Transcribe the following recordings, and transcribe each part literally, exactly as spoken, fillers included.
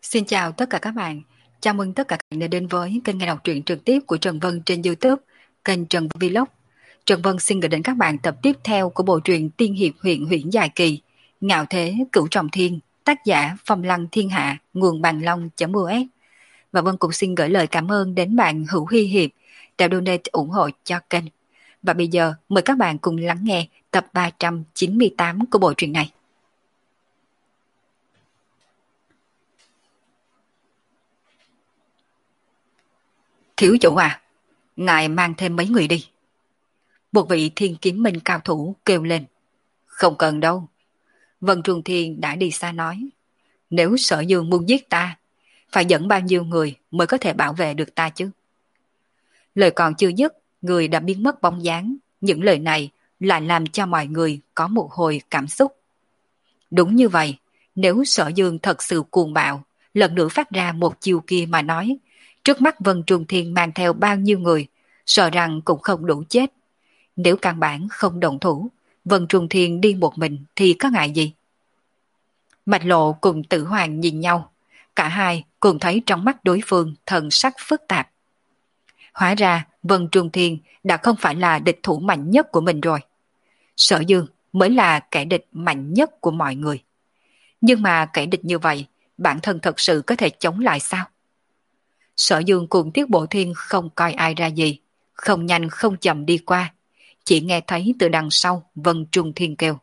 Xin chào tất cả các bạn. Chào mừng tất cả các bạn đã đến với kênh nghe đọc truyện trực tiếp của Trần Vân trên YouTube, kênh Trần Vân Vlog. Trần Vân xin gửi đến các bạn tập tiếp theo của bộ truyện Tiên hiệp huyện huyễn dài kỳ, Ngạo thế cửu trọng thiên, tác giả Phong Lăng Thiên Hạ, nguồn bằng long.us. Và Vân cũng xin gửi lời cảm ơn đến bạn Hữu Hy Hiệp đã donate ủng hộ cho kênh. Và bây giờ mời các bạn cùng lắng nghe tập ba trăm chín mươi tám của bộ truyện này. Thiếu chủ à, ngài mang thêm mấy người đi. Một vị thiên kiếm minh cao thủ kêu lên. Không cần đâu. Vân Trung Thiên đã đi xa nói. Nếu Sở Dương muốn giết ta, phải dẫn bao nhiêu người mới có thể bảo vệ được ta chứ? Lời còn chưa dứt, người đã biến mất bóng dáng. Những lời này lại làm cho mọi người có một hồi cảm xúc. Đúng như vậy, nếu Sở Dương thật sự cuồng bạo, lần nữa phát ra một chiêu kia mà nói, trước mắt Vân Trung Thiên mang theo bao nhiêu người, sợ rằng cũng không đủ chết. Nếu căn bản không động thủ, Vân Trung Thiên đi một mình thì có ngại gì? Mạch Lộ cùng Tử Hoàng nhìn nhau, cả hai cùng thấy trong mắt đối phương thần sắc phức tạp. Hóa ra Vân Trung Thiên đã không phải là địch thủ mạnh nhất của mình rồi. Sở Dương mới là kẻ địch mạnh nhất của mọi người. Nhưng mà kẻ địch như vậy, bản thân thật sự có thể chống lại sao? Sở Dương cùng Tiết Bộ Thiên không coi ai ra gì, không nhanh không chậm đi qua, chỉ nghe thấy từ đằng sau Vân Trung Thiên kêu.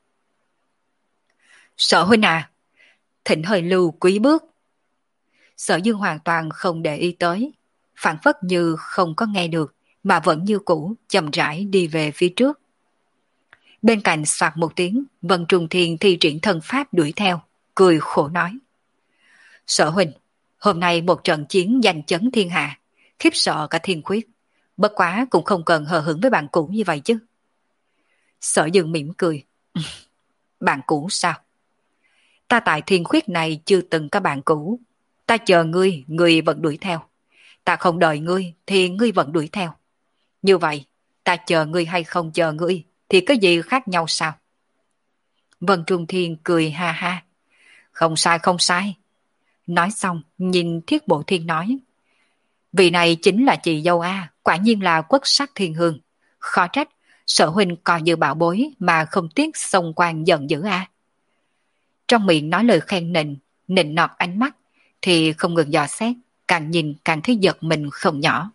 Sở huynh à, thỉnh hơi lưu quý bước. Sở Dương hoàn toàn không để ý tới, phản phất như không có nghe được, mà vẫn như cũ chậm rãi đi về phía trước. Bên cạnh soạt một tiếng, Vân Trung Thiên thi triển thân pháp đuổi theo, cười khổ nói. Sở huynh, hôm nay một trận chiến giành chấn thiên hạ, khiếp sợ cả thiên khuyết, bất quá cũng không cần hờ hững với bạn cũ như vậy chứ. Sở Dương mỉm cười. Bạn cũ sao? Ta tại thiên khuyết này chưa từng có bạn cũ. Ta chờ ngươi, ngươi vẫn đuổi theo. Ta không đợi ngươi, thì ngươi vẫn đuổi theo. Như vậy, ta chờ ngươi hay không chờ ngươi, thì có gì khác nhau sao? Vân Trung Thiên cười ha ha. Không sai không sai. Nói xong, nhìn Thiết Bộ Thiên nói. Vị này chính là chị dâu A, quả nhiên là quốc sắc thiên hương. Khó trách, Sở huynh coi như bảo bối mà không tiếc xông quan giận dữ A. Trong miệng nói lời khen nịnh, nịnh nọt ánh mắt, thì không ngừng dò xét, càng nhìn càng thấy giật mình không nhỏ.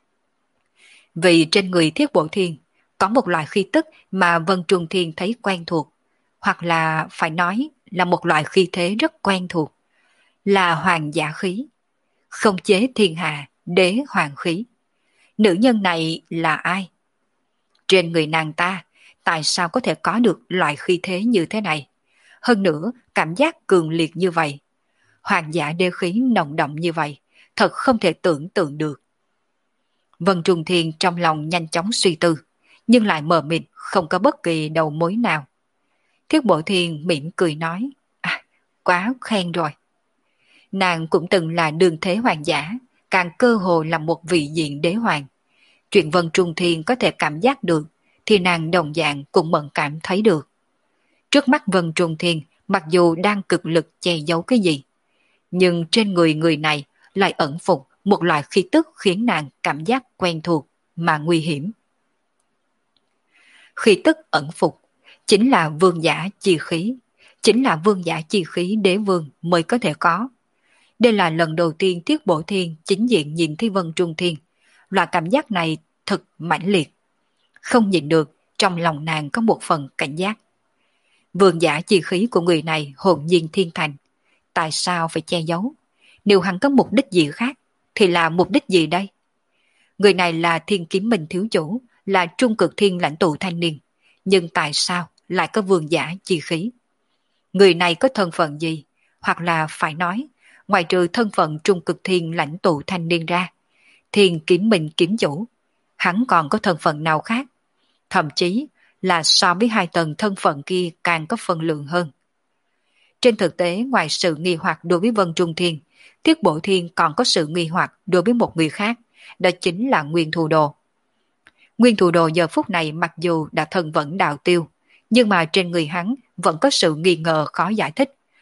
Vì trên người Thiết Bộ Thiên có một loại khí tức mà Vân Trung Thiên thấy quen thuộc, hoặc là phải nói là một loại khí thế rất quen thuộc, là hoàng giả khí, không chế thiên hạ, đế hoàng khí. Nữ nhân này là ai? Trên người nàng ta, tại sao có thể có được loại khí thế như thế này? Hơn nữa, cảm giác cường liệt như vậy. Hoàng giả đế khí nồng đậm như vậy, thật không thể tưởng tượng được. Vân Trung Thiên trong lòng nhanh chóng suy tư, nhưng lại mờ mịt, không có bất kỳ đầu mối nào. Thiết Bộ Thiên mỉm cười nói, à, quá khen rồi. Nàng cũng từng là đường thế hoàng giả, càng cơ hồ là một vị diện đế hoàng. Chuyện Vân Trung Thiên có thể cảm giác được, thì nàng đồng dạng cũng mẫn cảm thấy được. Trước mắt Vân Trung Thiên, mặc dù đang cực lực che giấu cái gì, nhưng trên người người này lại ẩn phục một loại khí tức khiến nàng cảm giác quen thuộc mà nguy hiểm. Khí tức ẩn phục chính là vương giả chi khí, chính là vương giả chi khí đế vương mới có thể có. Đây là lần đầu tiên Tiết Bộ Thiên chính diện nhìn thấy Vân Trung Thiên, loại cảm giác này thật mãnh liệt. Không nhìn được, trong lòng nàng có một phần cảnh giác. Vương giả chi khí của người này hồn nhiên thiên thành, tại sao phải che giấu? Nếu hắn có mục đích gì khác, thì là mục đích gì đây? Người này là Thiên Kiếm Minh thiếu chủ, là trung cực thiên lãnh tụ thanh niên, nhưng tại sao lại có vương giả chi khí? Người này có thân phận gì? Hoặc là phải nói, ngoài trừ thân phận trung cực thiên lãnh tụ thanh niên ra, Thiên Kiếm Minh kiếm chủ, hắn còn có thân phận nào khác? Thậm chí là so với hai tầng thân phận kia càng có phần lượng hơn. Trên thực tế, ngoài sự nghi hoặc đối với Vân Trung Thiên, Tiết Bộ Thiên còn có sự nghi hoặc đối với một người khác, đó chính là Nguyên Thù Đồ. Nguyên Thù Đồ giờ phút này mặc dù đã thân vẫn đạo tiêu, nhưng mà trên người hắn vẫn có sự nghi ngờ khó giải thích.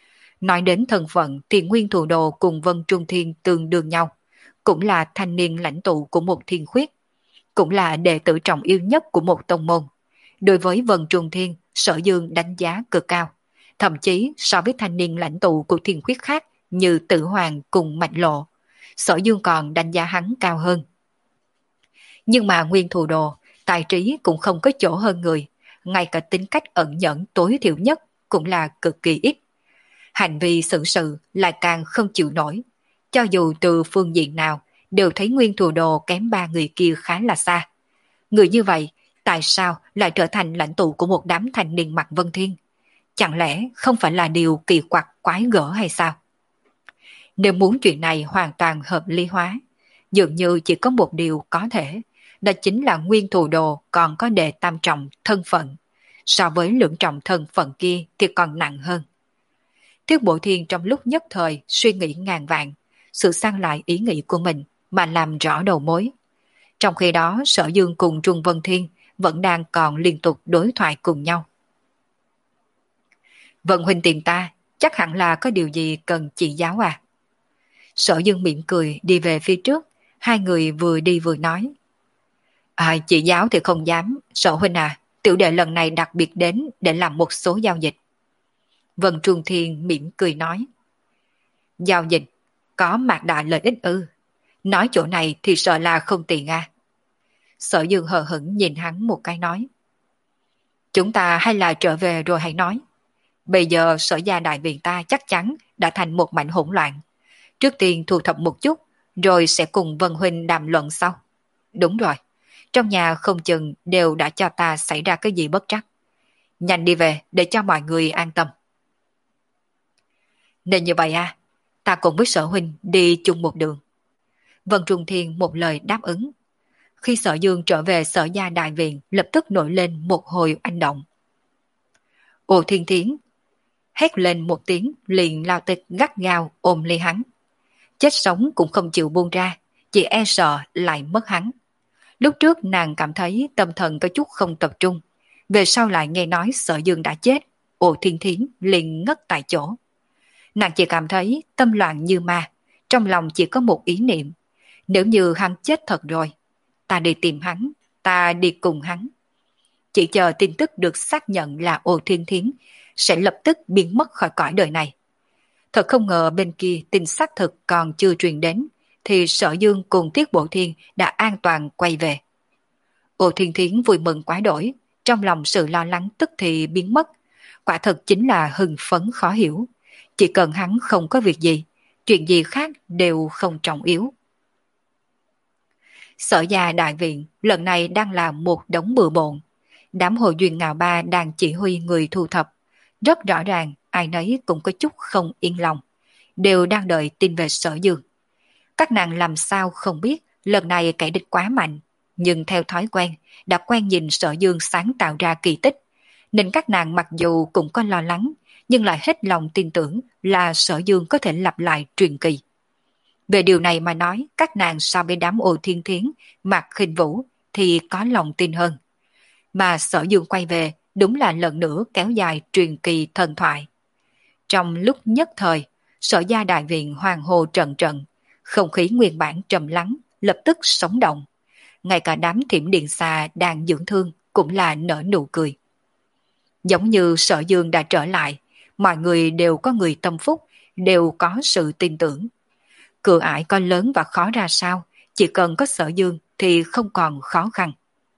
Nói đến thân phận thì Nguyên Thù Đồ cùng Vân Trung Thiên tương đương nhau, cũng là thanh niên lãnh tụ của một thiên khuyết, cũng là đệ tử trọng yêu nhất của một tông môn. Đối với Vân Trung Thiên, Sở Dương đánh giá cực cao, thậm chí so với thanh niên lãnh tụ của thiên khuyết khác như Tử Hoàng cùng Mạch Lộ, Sở Dương còn đánh giá hắn cao hơn. Nhưng mà Nguyên Thù Đồ, tài trí cũng không có chỗ hơn người, ngay cả tính cách ẩn nhẫn tối thiểu nhất cũng là cực kỳ ít. Hành vi xử sự lại càng không chịu nổi, cho dù từ phương diện nào đều thấy Nguyên Thù Đồ kém ba người kia khá là xa. Người như vậy, tại sao lại trở thành lãnh tụ của một đám thanh niên Mạc Vân Thiên? Chẳng lẽ không phải là điều kỳ quặc quái gở hay sao? Nếu muốn chuyện này hoàn toàn hợp lý hóa, dường như chỉ có một điều có thể, đó chính là Nguyên Thù Đồ còn có đệ tam trọng thân phận, so với lưỡng trọng thân phận kia thì còn nặng hơn. Thiết Bộ Thiên trong lúc nhất thời suy nghĩ ngàn vạn, sự sang lại ý nghĩ của mình mà làm rõ đầu mối. Trong khi đó Sở Dương cùng Trung Vân Thiên vẫn đang còn liên tục đối thoại cùng nhau. Vận huynh tìm ta, chắc hẳn là có điều gì cần chỉ giáo à? Sở Dương mỉm cười đi về phía trước, hai người vừa đi vừa nói. À, chỉ giáo thì không dám, Sở huynh à, tiểu đệ lần này đặc biệt đến để làm một số giao dịch. Vân Trung Thiên mỉm cười nói. Giao dịch, có mạc đại lợi ích ư? Nói chỗ này thì sợ là không tiện à? Sở Dương hờ hững nhìn hắn một cái nói. Chúng ta hay là trở về rồi hãy nói. Bây giờ Sở gia đại viện ta chắc chắn đã thành một mảnh hỗn loạn. Trước tiên thu thập một chút, rồi sẽ cùng Vân huynh đàm luận sau. Đúng rồi, trong nhà không chừng đều đã cho ta xảy ra cái gì bất trắc. Nhanh đi về để cho mọi người an tâm. Nên như vậy à, ta cùng với Sở huynh đi chung một đường. Vân Trung Thiên một lời đáp ứng. Khi Sở Dương trở về Sở gia đại viện, lập tức nổi lên một hồi anh động. Ô Thiên Thiến hét lên một tiếng, liền lao tịch gắt gao ôm lấy hắn. Chết sống cũng không chịu buông ra, chỉ e sợ lại mất hắn. Lúc trước nàng cảm thấy tâm thần có chút không tập trung, về sau lại nghe nói Sở Dương đã chết, Ô Thiên Thiến liền ngất tại chỗ. Nàng chỉ cảm thấy tâm loạn như ma, trong lòng chỉ có một ý niệm, nếu như hắn chết thật rồi, ta đi tìm hắn, ta đi cùng hắn. Chỉ chờ tin tức được xác nhận là Ô Thiên Thiến sẽ lập tức biến mất khỏi cõi đời này. Thật không ngờ bên kia tin xác thực còn chưa truyền đến, thì Sở Dương cùng Tiết Bộ Thiên đã an toàn quay về. Ô Thiên Thiến vui mừng quá đổi, trong lòng sự lo lắng tức thì biến mất, quả thật chính là hưng phấn khó hiểu. Chỉ cần hắn không có việc gì, chuyện gì khác đều không trọng yếu. Sở gia đại viện lần này đang là một đống bừa bộn. Đám Hồ Duyên Ngạo Ba đang chỉ huy người thu thập. Rất rõ ràng ai nấy cũng có chút không yên lòng, đều đang đợi tin về Sở Dương. Các nàng làm sao không biết lần này kẻ địch quá mạnh, nhưng theo thói quen đã quen nhìn Sở Dương sáng tạo ra kỳ tích, nên các nàng mặc dù cũng có lo lắng, nhưng lại hết lòng tin tưởng là Sở Dương có thể lặp lại truyền kỳ. Về điều này mà nói, các nàng so với đám Ô Thiên Thiến, Mạc Khinh Vũ thì có lòng tin hơn. Mà Sở Dương quay về đúng là lần nữa kéo dài truyền kỳ thần thoại. Trong lúc nhất thời, Sở gia đại viện hoàng hồ trận trận, không khí nguyên bản trầm lắng, lập tức sống động. Ngay cả đám Thiểm Điện Xà đang dưỡng thương cũng là nở nụ cười. Giống như Sở Dương đã trở lại, mọi người đều có người tâm phúc, đều có sự tin tưởng. Cửa ải có lớn và khó ra sao, chỉ cần có Sở Dương thì không còn khó khăn.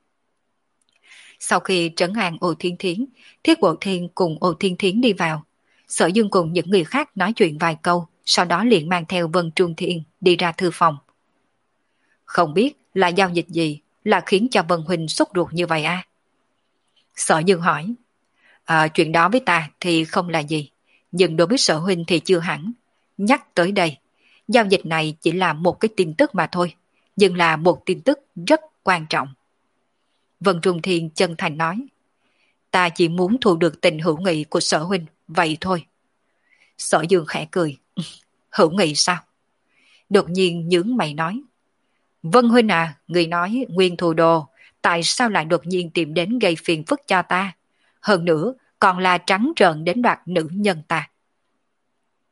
Sau khi trấn an Ô Thiên Thiến, Thiết Bộ Thiên cùng Ô Thiên Thiến đi vào. Sở Dương cùng những người khác nói chuyện vài câu, sau đó liền mang theo Vân Trung Thiên đi ra thư phòng. Không biết là giao dịch gì là khiến cho Vân Huynh sốt ruột như vậy à? Sở Dương hỏi. À, chuyện đó với ta thì không là gì, nhưng đối với Sở Huynh thì chưa hẳn. Nhắc tới đây, giao dịch này chỉ là một cái tin tức mà thôi, nhưng là một tin tức rất quan trọng. Vân Trung Thiên chân thành nói. Ta chỉ muốn thu được tình hữu nghị của Sở Huynh, vậy thôi. Sở Dương khẽ cười. Hữu nghị sao? Đột nhiên nhướng mày nói. Vân Huynh à, người nói Nguyên Thù Đồ, tại sao lại đột nhiên tìm đến gây phiền phức cho ta? Hơn nữa, còn là trắng trợn đến đoạt nữ nhân ta.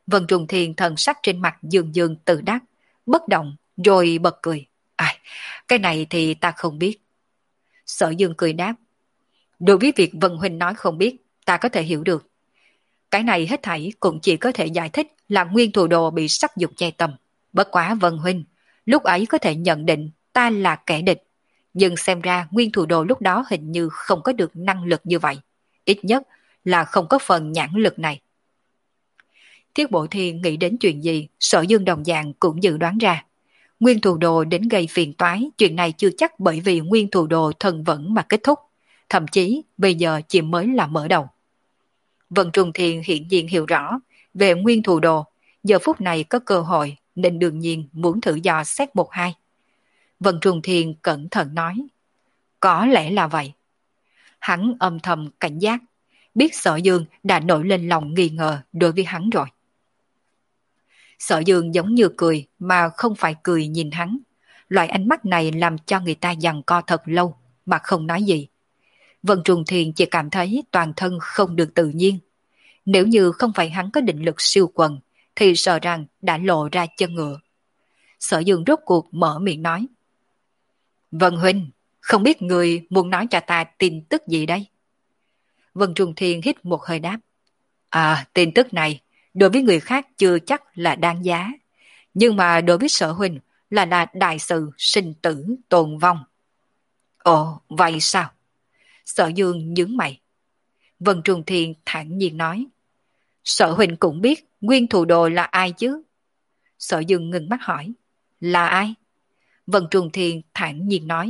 Vân Trung Thiên thần sắc trên mặt dương dương tự đắc, bất động, rồi bật cười. Ai, cái này thì ta không biết. Sở Dương cười đáp. Đối với việc Vân Huynh nói không biết, ta có thể hiểu được. Cái này hết thảy cũng chỉ có thể giải thích là nguyên thủ đồ bị sắc dục che tâm. Bất quá Vân Huynh, lúc ấy có thể nhận định ta là kẻ địch. Nhưng xem ra nguyên thủ đồ lúc đó hình như không có được năng lực như vậy. Ít nhất là không có phần nhãn lực này. Thiết Bộ Thiên nghĩ đến chuyện gì, Sở Dương đồng dạng cũng dự đoán ra. Nguyên thủ đồ đến gây phiền toái, chuyện này chưa chắc bởi vì nguyên thủ đồ thần vẫn mà kết thúc. Thậm chí bây giờ chỉ mới là mở đầu. Vân Trung Thiên hiện nhiên hiểu rõ về nguyên thủ đồ, giờ phút này có cơ hội nên đương nhiên muốn thử dò xét một hai. Vân Trung Thiên cẩn thận nói. Có lẽ là vậy. Hắn âm thầm cảnh giác, biết Sở Dương đã nổi lên lòng nghi ngờ đối với hắn rồi. Sở Dương giống như cười mà không phải cười nhìn hắn. Loại ánh mắt này làm cho người ta giằng co thật lâu mà không nói gì. Vân Trung Thiên chỉ cảm thấy toàn thân không được tự nhiên. Nếu như không phải hắn có định lực siêu quần thì sợ rằng đã lộ ra chân ngựa. Sở Dương rốt cuộc mở miệng nói. Vân Huynh, không biết người muốn nói cho ta tin tức gì đây? Vân Trung Thiên hít một hơi đáp. À, tin tức này đối với người khác chưa chắc là đáng giá. Nhưng mà đối với Sở Huynh là là đại sự sinh tử tồn vong. Ồ, vậy sao? Sở Dương nhướng mày. Vân Trung Thiên thản nhiên nói. Sở Huynh cũng biết nguyên thủ đồ là ai chứ? Sở Dương ngừng mắt hỏi. Là ai? Vân Trung Thiên thản nhiên nói.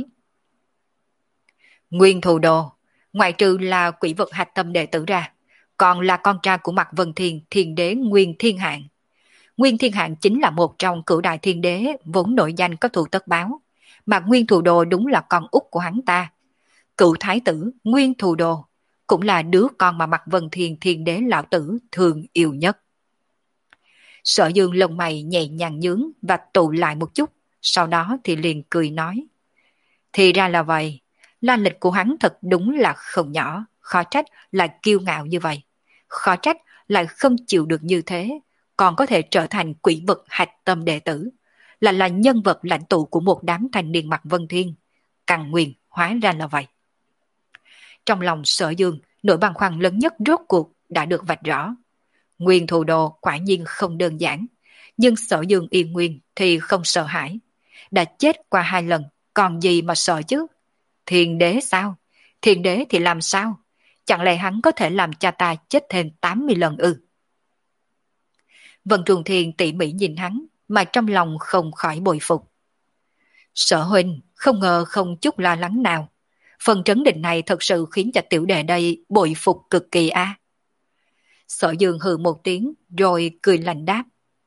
Nguyên thủ đồ, ngoại trừ là quỷ vật hạch tâm đệ tử ra, còn là con trai của Mạc Vân Thiên, thiên đế Nguyên Thiên Hạng. Nguyên Thiên Hạng chính là một trong cửu đại thiên đế vốn nổi danh có thù tất báo. Mạc Nguyên Thủ Đồ đúng là con út của hắn ta. Cựu thái tử Nguyên Thủ Đồ cũng là đứa con mà Mạc Vân Thiên thiên đế lão tử thường yêu nhất. Sở Dương lông mày nhẹ nhàng nhướng và tụ lại một chút, sau đó thì liền cười nói. Thì ra là vậy, la lịch của hắn thật đúng là không nhỏ, khó trách lại kiêu ngạo như vậy. Khó trách lại không chịu được như thế, còn có thể trở thành quỷ vật hạch tâm đệ tử, là là nhân vật lãnh tụ của một đám thanh niên Mạc Vân Thiên. Căn nguyên hóa ra là vậy. Trong lòng Sở Dương, nỗi băn khoăn lớn nhất rốt cuộc đã được vạch rõ. Nguyên thủ đồ quả nhiên không đơn giản, nhưng Sở Dương yên nguyên thì không sợ hãi. Đã chết qua hai lần, còn gì mà sợ chứ? Thiên đế sao? Thiên đế thì làm sao? Chẳng lẽ hắn có thể làm cha ta chết thêm tám mươi lần ư? Vân Trung Thiên tỉ mỉ nhìn hắn, mà trong lòng không khỏi bội phục. Sở Huynh không ngờ không chút lo lắng nào. Phần trấn định này thật sự khiến cho tiểu đệ đây bội phục cực kỳ a. À. Sở Dương hừ một tiếng rồi cười lạnh đáp.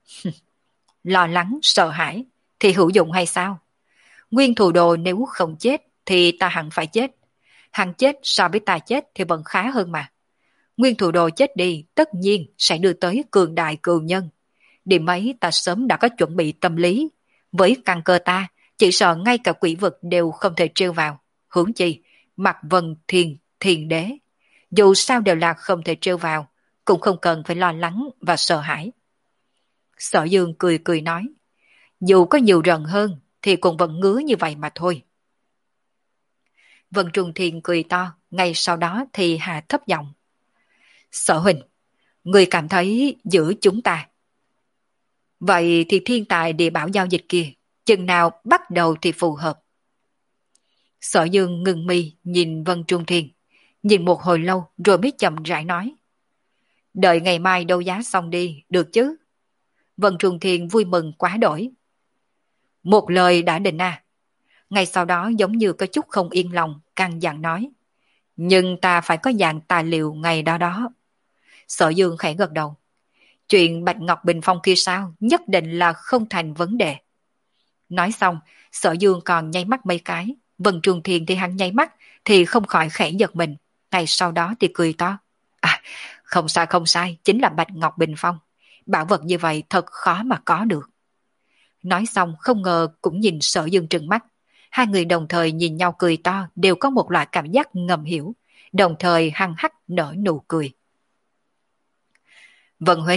Lo lắng, sợ hãi thì hữu dụng hay sao? Nguyên thủ đồ nếu không chết thì ta hẳn phải chết. Hắn chết so với ta chết thì vẫn khá hơn mà. Nguyên thủ đồ chết đi tất nhiên sẽ đưa tới cường đại cừu nhân. Điểm ấy ta sớm đã có chuẩn bị tâm lý. Với căn cơ ta, chỉ sợ ngay cả quỷ vật đều không thể trêu vào. Huống chi, Mạc Vân Thiên, Thiên Đế. Dù sao đều là không thể trêu vào, cũng không cần phải lo lắng và sợ hãi. Sở Dương cười cười nói, dù có nhiều rần hơn thì cũng vẫn ngứa như vậy mà thôi. Vân Trung Thiên cười to, ngay sau đó thì hạ thấp giọng. Sở Huỳnh, người cảm thấy giữa chúng ta. Vậy thì thiên tài địa bảo giao dịch kia, chừng nào bắt đầu thì phù hợp. Sở Dương ngừng mi nhìn Vân Trung Thiên, nhìn một hồi lâu rồi mới chậm rãi nói. Đợi ngày mai đấu giá xong đi, được chứ? Vân Trung Thiên vui mừng quá đổi. Một lời đã định à. Ngay sau đó giống như có chút không yên lòng, căng dặn nói. Nhưng ta phải có dạng tài liệu ngày đó đó. Sở Dương khẽ gật đầu. Chuyện Bạch Ngọc Bình Phong kia sao, nhất định là không thành vấn đề. Nói xong, Sở Dương còn nháy mắt mấy cái. Vân Trung Thiên thì hắn nháy mắt thì không khỏi khẽ giật mình. Ngay sau đó thì cười to. À, không sai không sai, chính là Bạch Ngọc Bình Phong. Bảo vật như vậy thật khó mà có được. Nói xong không ngờ cũng nhìn Sở Dương trừng mắt. Hai người đồng thời nhìn nhau cười to, đều có một loại cảm giác ngầm hiểu, đồng thời hăng hắc nở nụ cười. Vân Huynh,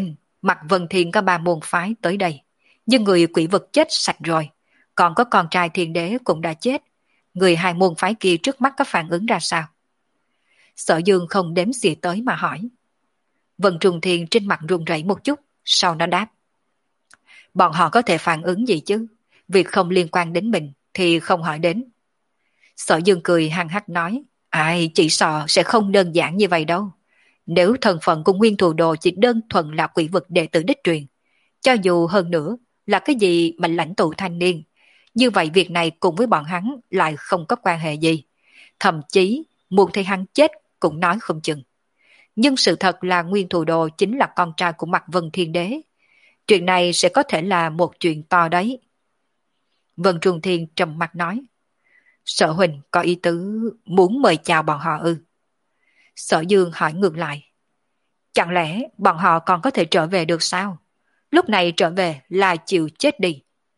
Mạc Vân Thiên có ba môn phái tới đây, nhưng người quỷ vực chết sạch rồi, còn có con trai thiên đế cũng đã chết. Người hai môn phái kia trước mắt có phản ứng ra sao? Sở Dương không đếm xỉa tới mà hỏi. Vân Trung Thiên trên mặt run rẩy một chút, sau nó đáp. Bọn họ có thể phản ứng gì chứ? Việc không liên quan đến mình thì không hỏi đến. Sở Dương cười hăng hắc nói. Ai, chỉ sợ sẽ không đơn giản như vậy đâu. Nếu thân phận của Nguyên Thù Đồ chỉ đơn thuần là quỷ vực đệ tử đích truyền, cho dù hơn nữa là cái gì mà lãnh tụ thanh niên, như vậy việc này cùng với bọn hắn lại không có quan hệ gì. Thậm chí muốn thấy hắn chết cũng nói không chừng. Nhưng sự thật là Nguyên Thù Đồ chính là con trai của Mạc Vân Thiên Đế. Chuyện này sẽ có thể là một chuyện to đấy. Vân Trung Thiên trầm mặt nói. Sở huynh có ý tứ muốn mời chào bọn họ ư? Sở Dương hỏi ngược lại. Chẳng lẽ bọn họ còn có thể trở về được sao? Lúc này trở về là chịu chết đi.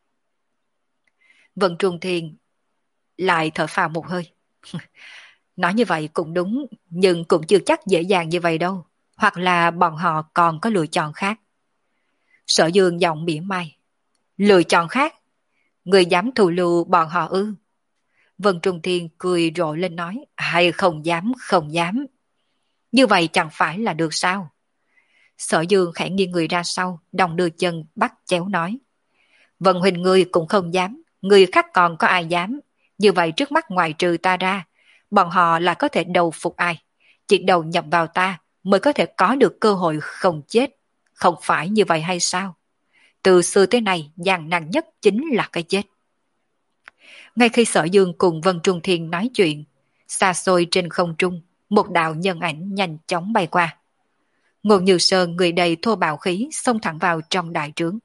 Vân Trung Thiên lại thở phào một hơi. Nói như vậy cũng đúng, nhưng cũng chưa chắc dễ dàng như vậy đâu. Hoặc là bọn họ còn có lựa chọn khác. Sở Dương giọng mỉa mai. Lựa chọn khác? Người dám thù lưu bọn họ ư? Vân Trung Thiên cười rộ lên nói. Hay không dám, không dám. Như vậy chẳng phải là được sao? Sở Dương khẽ nghiêng người ra sau, đồng đưa chân bắt chéo nói. Vân huynh ngươi cũng không dám, người khác còn có ai dám. Như vậy trước mắt ngoài trừ ta ra, bọn họ là có thể đầu phục ai. Chỉ đầu nhập vào ta mới có thể có được cơ hội không chết. Không phải như vậy hay sao? Từ xưa tới nay, gian nan nhất chính là cái chết. Ngay khi Sở Dương cùng Vân Trung Thiên nói chuyện, xa xôi trên không trung, một đạo nhân ảnh nhanh chóng bay qua. Ngô Như Sơn người đầy thô bạo khí xông thẳng vào trong đại trướng.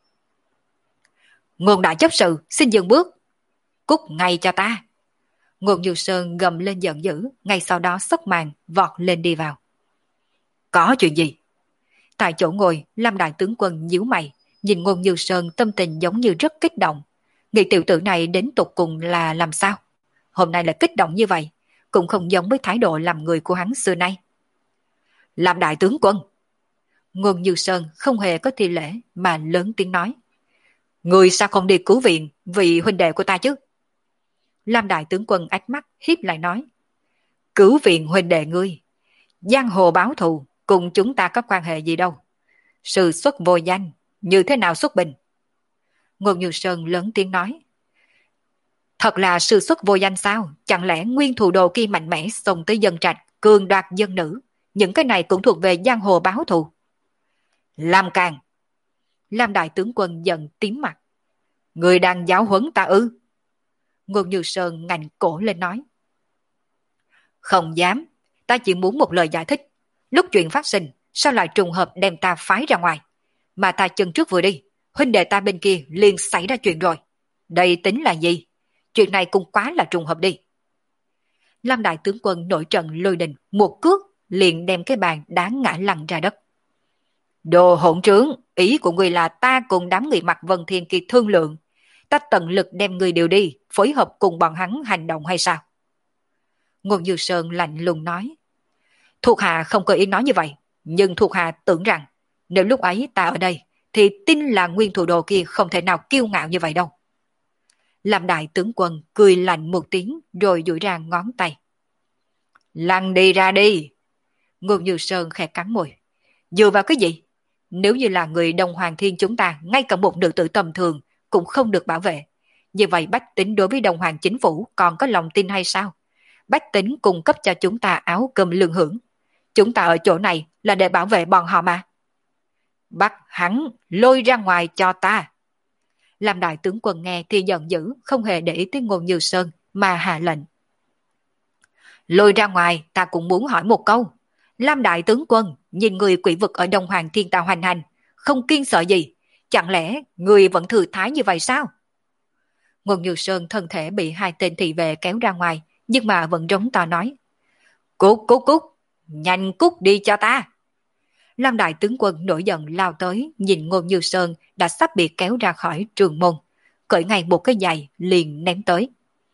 Ngôn đại chấp sự, xin dừng bước. Cút ngay cho ta. Ngô Như Sơn gầm lên giận dữ, ngay sau đó xốc màn, vọt lên đi vào. Có chuyện gì? Tại chỗ ngồi, Lam đại tướng quân nhíu mày, nhìn Ngô Như Sơn tâm tình giống như rất kích động. Nghĩ tiểu tử này đến tột cùng là làm sao? Hôm nay là kích động như vậy, cũng không giống với thái độ làm người của hắn xưa nay. Lam đại tướng quân. Ngô Như Sơn không hề có thi lễ mà lớn tiếng nói. Người sao không đi cứu viện vì huynh đệ của ta chứ? Lam đại tướng quân ánh mắt hiếp lại nói. Cứu viện huynh đệ ngươi. Giang hồ báo thù cùng chúng ta có quan hệ gì đâu. Sự xuất vô danh, như thế nào xuất bình? Ngô Như Sơn lớn tiếng nói. Thật là sự xuất vô danh sao? Chẳng lẽ Nguyên Thù Đồ kia mạnh mẽ xông tới dân trạch, cường đoạt dân nữ? Những cái này cũng thuộc về giang hồ báo thù. Lam Càng. Lam đại tướng quân giận tím mặt. Người đang giáo huấn ta ư? Ngô Như Sơn ngạnh cổ lên nói. Không dám, ta chỉ muốn một lời giải thích. Lúc chuyện phát sinh, sao lại trùng hợp đem ta phái ra ngoài? Mà ta chân trước vừa đi, huynh đệ ta bên kia liền xảy ra chuyện rồi. Đây tính là gì? Chuyện này cũng quá là trùng hợp đi. Lam đại tướng quân nổi trận lôi đình, một cước liền đem cái bàn đá ngã lăn ra đất. Đồ hỗn trướng, ý của người là ta cùng đám người Mạc Vân Thiên kia thương lượng. Ta tận lực đem người điều đi, phối hợp cùng bọn hắn hành động hay sao? Ngô Như Sơn lạnh lùng nói. Thuộc hạ không có ý nói như vậy, nhưng thuộc hạ tưởng rằng nếu lúc ấy ta ở đây, thì tin là Nguyên Thù Đồ kia không thể nào kiêu ngạo như vậy đâu. Làm đại tướng quân cười lạnh một tiếng rồi duỗi ra ngón tay. Lăn đi ra đi. Ngô Như Sơn khẽ cắn môi. Dựa vào cái gì? Nếu như là người Đông Hoàng Thiên chúng ta, ngay cả một nữ tử tầm thường cũng không được bảo vệ. Như vậy bách tính đối với Đông Hoàng chính phủ còn có lòng tin hay sao? Bách tính cung cấp cho chúng ta áo cơm lương hưởng. Chúng ta ở chỗ này là để bảo vệ bọn họ mà. Bắt hắn lôi ra ngoài cho ta. Làm đại tướng quân nghe thì giận dữ, không hề để ý tới Ngô Như Sơn mà hạ lệnh. Lôi ra ngoài, ta cũng muốn hỏi một câu. Lam đại tướng quân, nhìn người quỷ vực ở Đông Hoàng Thiên ta hoành hành, không kiên sợ gì. Chẳng lẽ người vẫn thừa thái như vậy sao? Ngô Như Sơn thân thể bị hai tên thị vệ kéo ra ngoài, nhưng mà vẫn rống to nói. Cút cút cút, nhanh cút đi cho ta. Lam đại tướng quân nổi giận lao tới, nhìn Ngô Như Sơn đã sắp bị kéo ra khỏi trường môn, cởi ngay một cái giày liền ném tới.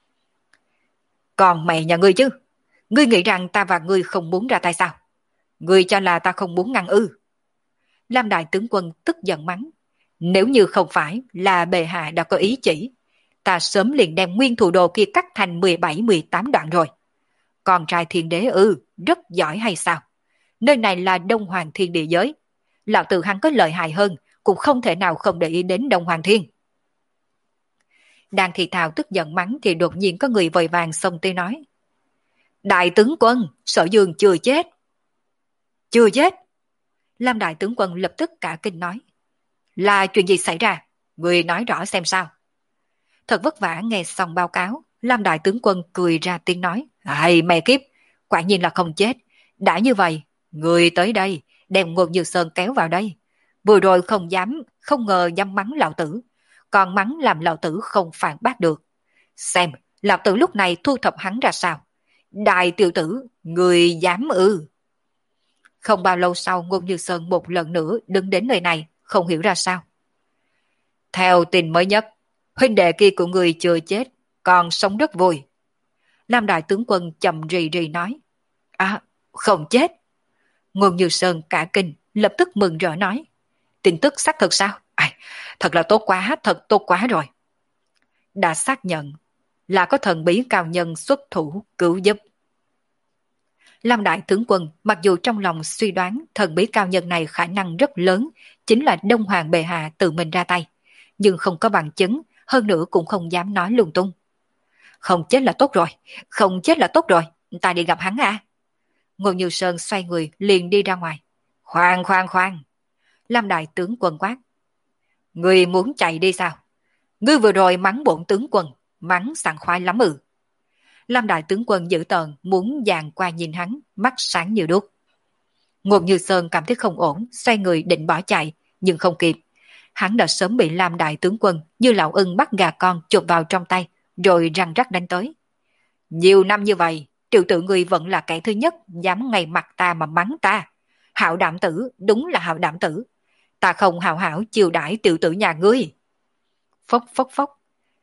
Còn mẹ nhà ngươi chứ, ngươi nghĩ rằng ta và ngươi không muốn ra tay sao? Ngươi cho là ta không muốn ngăn ư? Lam đại tướng quân tức giận mắng. Nếu như không phải là bệ hạ đã có ý chỉ, ta sớm liền đem nguyên thủ đồ kia cắt thành mười bảy mười tám đoạn rồi. Con trai thiên đế ư, rất giỏi hay sao? Nơi này là Đông Hoàng Thiên địa giới. Lão tử hắn có lợi hại hơn, cũng không thể nào không để ý đến Đông Hoàng Thiên. Đang thì thào tức giận mắng thì đột nhiên có người vội vàng xông tới nói. Đại tướng quân, Sở Dương chưa chết. Chưa chết? Lam đại tướng quân lập tức cả kinh nói. Là chuyện gì xảy ra? Người nói rõ xem sao. Thật vất vả nghe xong báo cáo, Lam đại tướng quân cười ra tiếng nói. Hay mẹ kiếp, quả nhiên là không chết. Đã như vậy, người tới đây, đem Ngôn Như Sơn kéo vào đây. Vừa rồi không dám, không ngờ dám mắng lão tử. Còn mắng làm lão tử không phản bác được. Xem, lão tử lúc này thu thập hắn ra sao. Đại tiểu tử, người dám ư. Không bao lâu sau Ngôn Như Sơn một lần nữa đứng đến nơi này, không hiểu ra sao. Theo tin mới nhất, huynh đệ kia của người chưa chết, còn sống rất vui. Lam đại tướng quân chậm rì rì nói. À, không chết. Ngôn Như Sơn cả kinh, lập tức mừng rỡ nói. Tin tức xác thực sao? À, thật là tốt quá, thật tốt quá rồi. Đã xác nhận là có thần bí cao nhân xuất thủ cứu giúp. Lam đại tướng quân mặc dù trong lòng suy đoán thần bí cao nhân này khả năng rất lớn, chính là Đông Hoàng bệ hạ tự mình ra tay, nhưng không có bằng chứng, hơn nữa cũng không dám nói lung tung. Không chết là tốt rồi, không chết là tốt rồi, ta đi gặp hắn à. Ngô Như Sơn xoay người liền đi ra ngoài. Khoan khoan khoan. Lam đại tướng quân quát. Ngươi muốn chạy đi sao? Ngươi vừa rồi mắng bổn tướng quân, mắng sảng khoái lắm ư. Lam đại tướng quân dữ tợn muốn dàn qua nhìn hắn, mắt sáng như đuốc. Ngô Như Sơn cảm thấy không ổn, xoay người định bỏ chạy, nhưng không kịp. Hắn đã sớm bị Lam đại tướng quân như lão ưng bắt gà con chụp vào trong tay, rồi răng rắc đánh tới. Nhiều năm như vậy, tiểu tử ngươi vẫn là kẻ thứ nhất dám ngay mặt ta mà mắng ta. Hạo đảm tử, đúng là hạo đảm tử. Ta không hào hảo chiều đãi tiểu tử nhà ngươi. Phốc phốc phốc.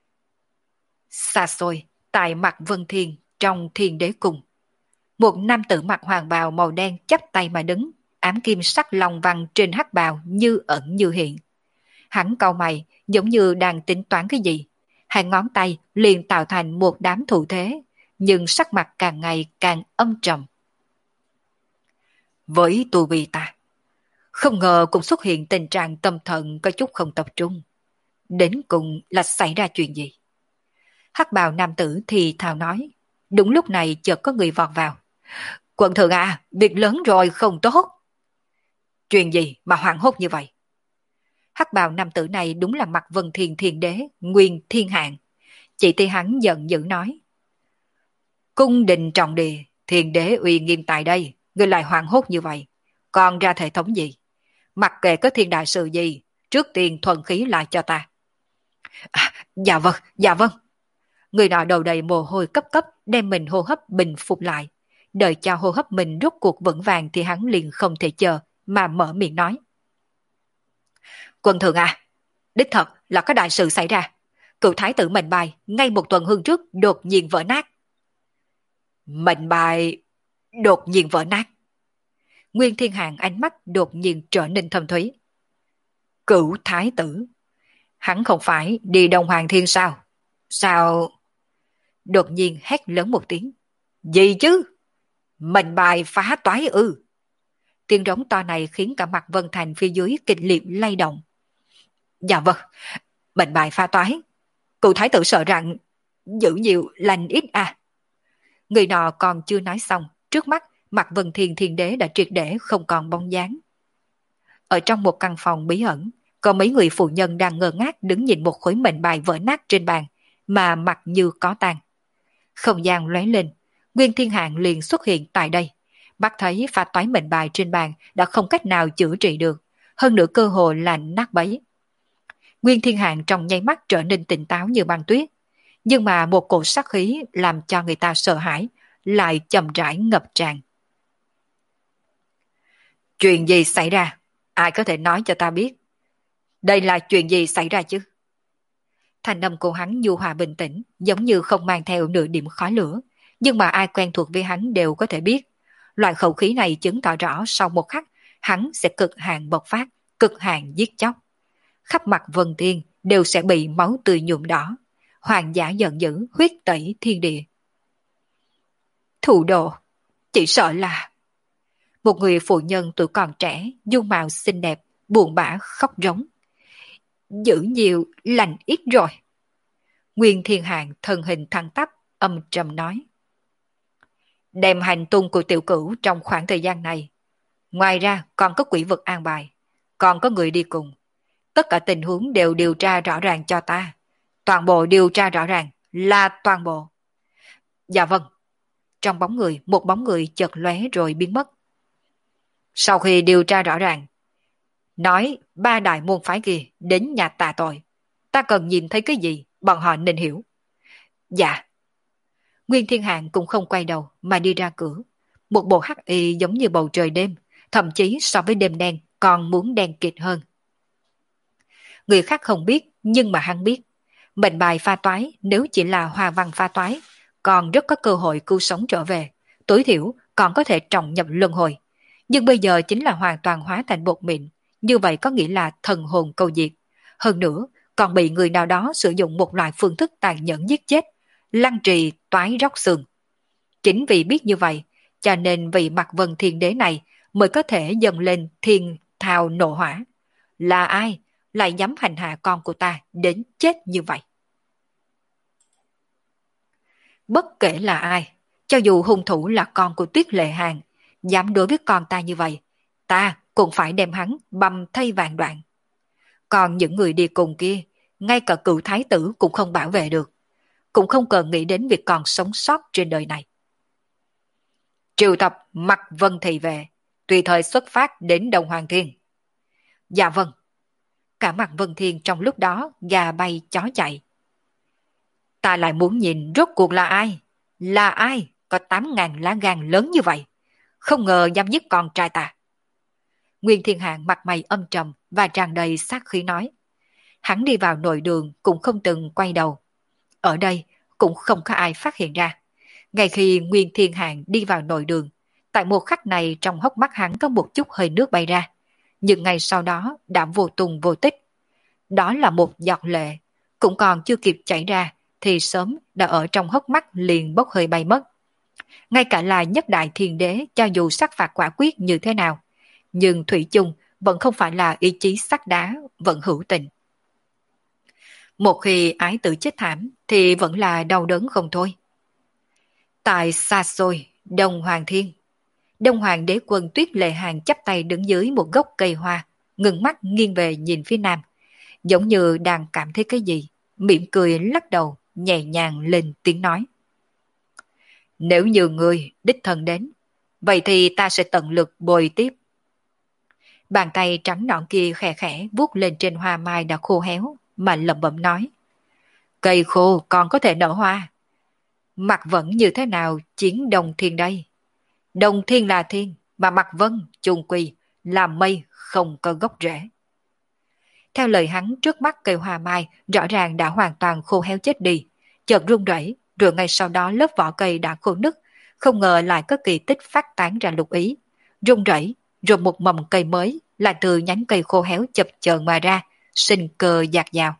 Xa xôi, tại mặt Vân Thiên, trong Thiên Đế Cung. Một nam tử mặc hoàng bào màu đen chắp tay mà đứng, ám kim sắc lòng vằn trên hắc bào như ẩn như hiện. Hắn cau mày, giống như đang tính toán cái gì. Hai ngón tay liền tạo thành một đám thủ thế, nhưng sắc mặt càng ngày càng âm trầm. Với tu vi ta, không ngờ cũng xuất hiện tình trạng tâm thần có chút không tập trung. Đến cùng là xảy ra chuyện gì? Hắc bào nam tử thì thào nói. Đúng lúc này chợt có người vọt vào. Quận thượng à, việc lớn rồi không tốt. Chuyện gì mà hoảng hốt như vậy? Hắc bào nam tử này đúng là mặt Vân Thiên Thiên Đế, Nguyên Thiên Hạng. Chị Ti hắn giận dữ nói. Cung đình trọng địa, Thiên Đế uy nghiêm tại đây, ngươi lại hoảng hốt như vậy. Còn ra thể thống gì? Mặc kệ có thiên đại sự gì, trước tiên thuần khí lại cho ta. À, dạ vâng, dạ vâng. Người nọ đầu đầy mồ hôi cấp cấp đem mình hô hấp bình phục lại. Đợi cho hô hấp mình rút cuộc vững vàng thì hắn liền không thể chờ mà mở miệng nói. Quân thượng à, đích thật là có đại sự xảy ra. Cựu thái tử mệnh bài ngay một tuần hương trước đột nhiên vỡ nát. Mệnh bài đột nhiên vỡ nát. Nguyên Thiên Hạng ánh mắt đột nhiên trở nên thâm thúy. Cựu thái tử, hắn không phải đi Đông Hoàng Thiên sao? Sao? Đột nhiên hét lớn một tiếng. Gì chứ? Mệnh bài phá toái ư? Tiếng rống to này khiến cả mặt Vân Thành phía dưới kịch liệt lay động. Dạ vâng, mệnh bài phá toái. Cựu thái tử sợ rằng giữ nhiều lành ít à. Người nọ còn chưa nói xong, trước mắt mặt Vân Thiên Thiên Đế đã triệt để không còn bóng dáng. Ở trong một căn phòng bí ẩn, có mấy người phụ nhân đang ngơ ngác đứng nhìn một khối mệnh bài vỡ nát trên bàn, mà mặt như có tàn. Không gian lóe lên, Nguyên Thiên Hạng liền xuất hiện tại đây. Bác thấy pha toái mệnh bài trên bàn đã không cách nào chữa trị được, hơn nữa cơ hồ là nát bấy. Nguyên Thiên Hạng trong nháy mắt trở nên tỉnh táo như băng tuyết, nhưng mà một cổ sát khí làm cho người ta sợ hãi, lại chậm rãi ngập tràn. Chuyện gì xảy ra? Ai có thể nói cho ta biết? Đây là chuyện gì xảy ra chứ? Thanh âm của hắn nhu hòa bình tĩnh, giống như không mang theo nửa điểm khói lửa, nhưng mà ai quen thuộc với hắn đều có thể biết. Loại khẩu khí này chứng tỏ rõ sau một khắc, hắn sẽ cực hạn bộc phát, cực hạn giết chóc. Khắp mặt Vân Thiên đều sẽ bị máu tươi nhuộm đỏ. Hoàng giả giận dữ, huyết tẩy thiên địa. Thủ đồ, chỉ sợ là... Một người phụ nhân tuổi còn trẻ, dung mạo xinh đẹp, buồn bã khóc rống. Giữ nhiều, lành ít rồi. Nguyên Thiên Hạng thân hình thẳng tắp, âm trầm nói. Đem hành tung của tiểu cửu trong khoảng thời gian này. Ngoài ra còn có quỷ vực an bài, còn có người đi cùng. Tất cả tình huống đều điều tra rõ ràng cho ta. Toàn bộ điều tra rõ ràng, là toàn bộ. Dạ vâng. Trong bóng người, một bóng người chợt lóe rồi biến mất. Sau khi điều tra rõ ràng, nói ba đại môn phái kia đến nhà tạ tội. Ta cần nhìn thấy cái gì, bọn họ nên hiểu. Dạ. Nguyên Thiên Hạng cũng không quay đầu mà đi ra cửa. Một bộ hắc y giống như bầu trời đêm, thậm chí so với đêm đen còn muốn đen kịt hơn. Người khác không biết, nhưng mà hắn biết. Mệnh bài pha toái nếu chỉ là hoa văn pha toái, còn rất có cơ hội cứu sống trở về. Tối thiểu còn có thể trọng nhập luân hồi. Nhưng bây giờ chính là hoàn toàn hóa thành bột mịn. Như vậy có nghĩa là thần hồn câu diệt. Hơn nữa, còn bị người nào đó sử dụng một loại phương thức tàn nhẫn giết chết, lăng trì toái róc xương. Chính vì biết như vậy, cho nên vị Mặc Vân Thiên Đế này mới có thể dâng lên thiên thao nộ hỏa. Là ai lại dám hành hạ con của ta đến chết như vậy? Bất kể là ai, cho dù hung thủ là con của Tuyết Lệ Hàn, dám đối với con ta như vậy, ta cũng phải đem hắn băm thay vạn đoạn. Còn những người đi cùng kia, ngay cả cựu thái tử cũng không bảo vệ được, cũng không cần nghĩ đến việc còn sống sót trên đời này. Triệu tập Mặc Vân Thị về, tùy thời xuất phát đến Đông Hoàng Thiên. Dạ vâng. Cả Mặc Vân Thiên trong lúc đó gà bay chó chạy. Ta lại muốn nhìn rốt cuộc là ai? Là ai có tám ngàn lá gan lớn như vậy? Không ngờ dám giết con trai ta. Nguyên Thiên Hạng mặt mày âm trầm và tràn đầy sát khí nói. Hắn đi vào nội đường cũng không từng quay đầu. Ở đây cũng không có ai phát hiện ra. Ngay khi Nguyên Thiên Hạng đi vào nội đường, tại một khắc này trong hốc mắt hắn có một chút hơi nước bay ra. Nhưng ngay sau đó đã vô tung vô tích. Đó là một giọt lệ, cũng còn chưa kịp chảy ra thì sớm đã ở trong hốc mắt liền bốc hơi bay mất. Ngay cả là nhất đại thiên đế cho dù sắc phạt quả quyết như thế nào, nhưng thủy chung vẫn không phải là ý chí sắt đá, vẫn hữu tình. Một khi ái tử chết thảm thì vẫn là đau đớn không thôi. Tại xa xôi, Đông Hoàng Thiên, Đông Hoàng đế quân Tuyết Lệ Hàn chắp tay đứng dưới một gốc cây hoa, ngừng mắt nghiêng về nhìn phía nam, giống như đang cảm thấy cái gì, mỉm cười lắc đầu, nhẹ nhàng lên tiếng nói. Nếu như người đích thân đến, vậy thì ta sẽ tận lực bồi tiếp. Bàn tay trắng nõn kia khẽ khẽ vuốt lên trên hoa mai đã khô héo, mà lẩm bẩm nói. Cây khô còn có thể nở hoa. Mặt vẫn như thế nào chiến Đông Thiên đây? Đông Thiên là thiên, mà Mặt Vân, chung quy, là mây không có gốc rễ. Theo lời hắn, trước mắt cây hoa mai rõ ràng đã hoàn toàn khô héo chết đi, chợt rung rẩy, rồi ngay sau đó lớp vỏ cây đã khô nứt, không ngờ lại có kỳ tích phát tán ra lục ý. Rung rẩy, rồi một mầm cây mới lại từ nhánh cây khô héo chập chờn mà ra, sinh cơ dạt dào.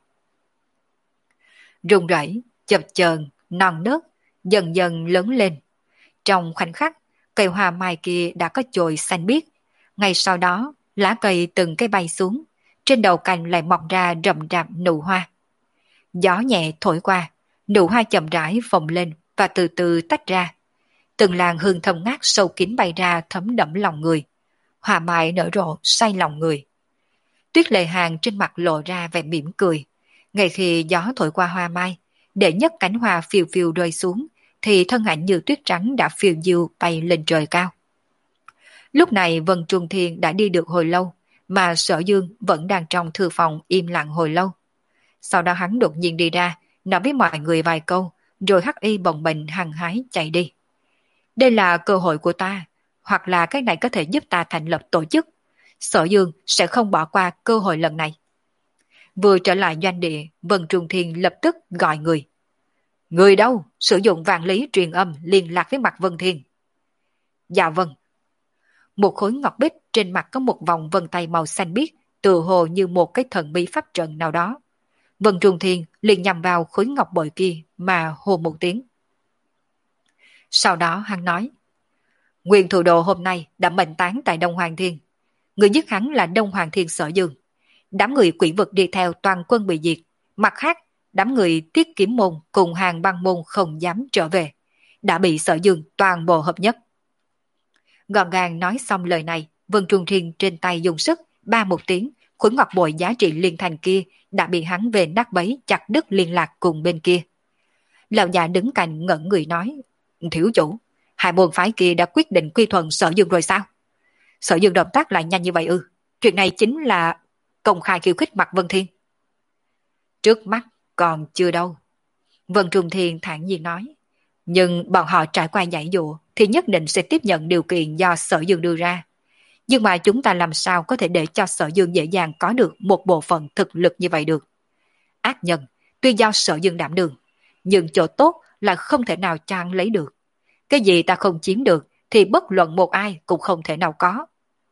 Rung rẩy, chập chờn, non nớt, dần dần lớn lên. Trong khoảnh khắc, cây hoa mai kia đã có chồi xanh biếc. Ngay sau đó, lá cây từng cây bay xuống, trên đầu cành lại mọc ra rậm rạp nụ hoa. Gió nhẹ thổi qua, nụ hoa chậm rãi phồng lên và từ từ tách ra. Từng làn hương thơm ngát sâu kín bay ra thấm đẫm lòng người. Hoa mai nở rộ say lòng người. Tuyết Lệ Hàn trên mặt lộ ra vẻ mỉm cười. Ngay khi gió thổi qua hoa mai, để nhất cánh hoa phiêu phiêu rơi xuống, thì thân ảnh như tuyết trắng đã phiêu diêu bay lên trời cao. Lúc này Vân Trung Thiên đã đi được hồi lâu, mà Sở Dương vẫn đang trong thư phòng im lặng hồi lâu. Sau đó hắn đột nhiên đi ra, nói với mọi người vài câu, rồi hắc y bồng bềnh hăng hái chạy đi. Đây là cơ hội của ta, hoặc là cái này có thể giúp ta thành lập tổ chức. Sở Dương sẽ không bỏ qua cơ hội lần này. Vừa trở lại doanh địa, Vân Trung Thiên lập tức gọi người. Người đâu? Sử dụng vạn lý truyền âm liên lạc với Mạc Vân Thiên. Dạ vâng. Một khối ngọc bích trên mặt có một vòng vân tay màu xanh biếc, tựa hồ như một cái thần bí pháp trận nào đó. Vân Trung Thiên liền nhằm vào khối ngọc bội kia mà hô một tiếng. Sau đó hắn nói, Nguyên Thủ Đồ hôm nay đã mệnh tán tại Đông Hoàng Thiên. Người giết hắn là Đông Hoàng Thiên Sở Dương. Đám người quỷ vực đi theo toàn quân bị diệt. Mặt khác, đám người Tiết Kiếm Môn cùng Hàng Băng Môn không dám trở về, đã bị Sở Dương toàn bộ hợp nhất. Gọn gàng nói xong lời này, Vân Trung Thiên trên tay dùng sức, ba một tiếng, khối ngọc bội giá trị liên thành kia đã bị hắn về nát bấy chặt đứt liên lạc cùng bên kia. Lão già đứng cạnh ngẩn người nói, thiếu chủ, hai môn phái kia đã quyết định quy thuận Sở Dương rồi sao? Sở Dương động tác lại nhanh như vậy ư? Chuyện này chính là công khai khiêu khích Mạc Vân Thiên. Trước mắt còn chưa đâu. Vân Trung Thiên thản nhiên nói. Nhưng bọn họ trải qua giải dụa thì nhất định sẽ tiếp nhận điều kiện do Sở Dương đưa ra. Nhưng mà chúng ta làm sao có thể để cho Sở Dương dễ dàng có được một bộ phận thực lực như vậy được? Ác nhân tuy do Sở Dương đảm đường, nhưng chỗ tốt là không thể nào trang lấy được. Cái gì ta không chiếm được thì bất luận một ai cũng không thể nào có.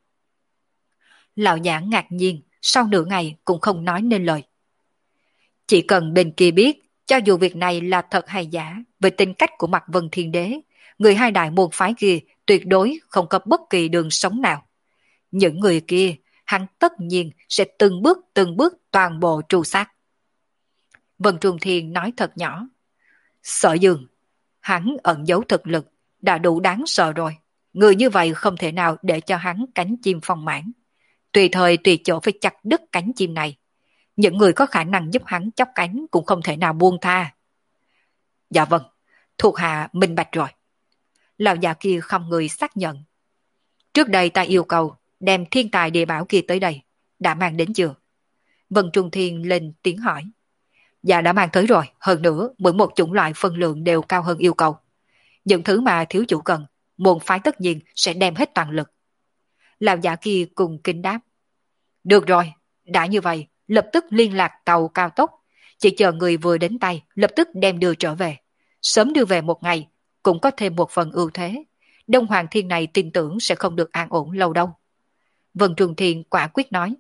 Lão giả ngạc nhiên, sau nửa ngày cũng không nói nên lời. Chỉ cần bên kia biết, cho dù việc này là thật hay giả, về tính cách của Mạc Vân Thiên Đế, người hai đại môn phái kia tuyệt đối không có bất kỳ đường sống nào. Những người kia, hắn tất nhiên sẽ từng bước từng bước toàn bộ tru sát. Vân Trung Thiên nói thật nhỏ. Sở Dương, hắn ẩn giấu thực lực, đã đủ đáng sợ rồi. Người như vậy không thể nào để cho hắn cánh chim phong mãn. Tùy thời tùy chỗ phải chặt đứt cánh chim này. Những người có khả năng giúp hắn chóc cánh cũng không thể nào buông tha. Dạ vâng, thuộc hạ minh bạch rồi. Lão già kia không người xác nhận. Trước đây ta yêu cầu đem thiên tài địa bảo kia tới đây. Đã mang đến chưa? Vân Trung Thiên lên tiếng hỏi. Dạ đã mang tới rồi. Hơn nữa, mỗi một chủng loại phân lượng đều cao hơn yêu cầu. Những thứ mà thiếu chủ cần, môn phái tất nhiên sẽ đem hết toàn lực. Lão giả kia cùng kinh đáp. Được rồi, đã như vậy, lập tức liên lạc tàu cao tốc. Chỉ chờ người vừa đến tay, lập tức đem đưa trở về. Sớm đưa về một ngày, cũng có thêm một phần ưu thế. Đông Hoàng Thiên này tin tưởng sẽ không được an ổn lâu đâu. Vân Trung Thiên quả quyết nói.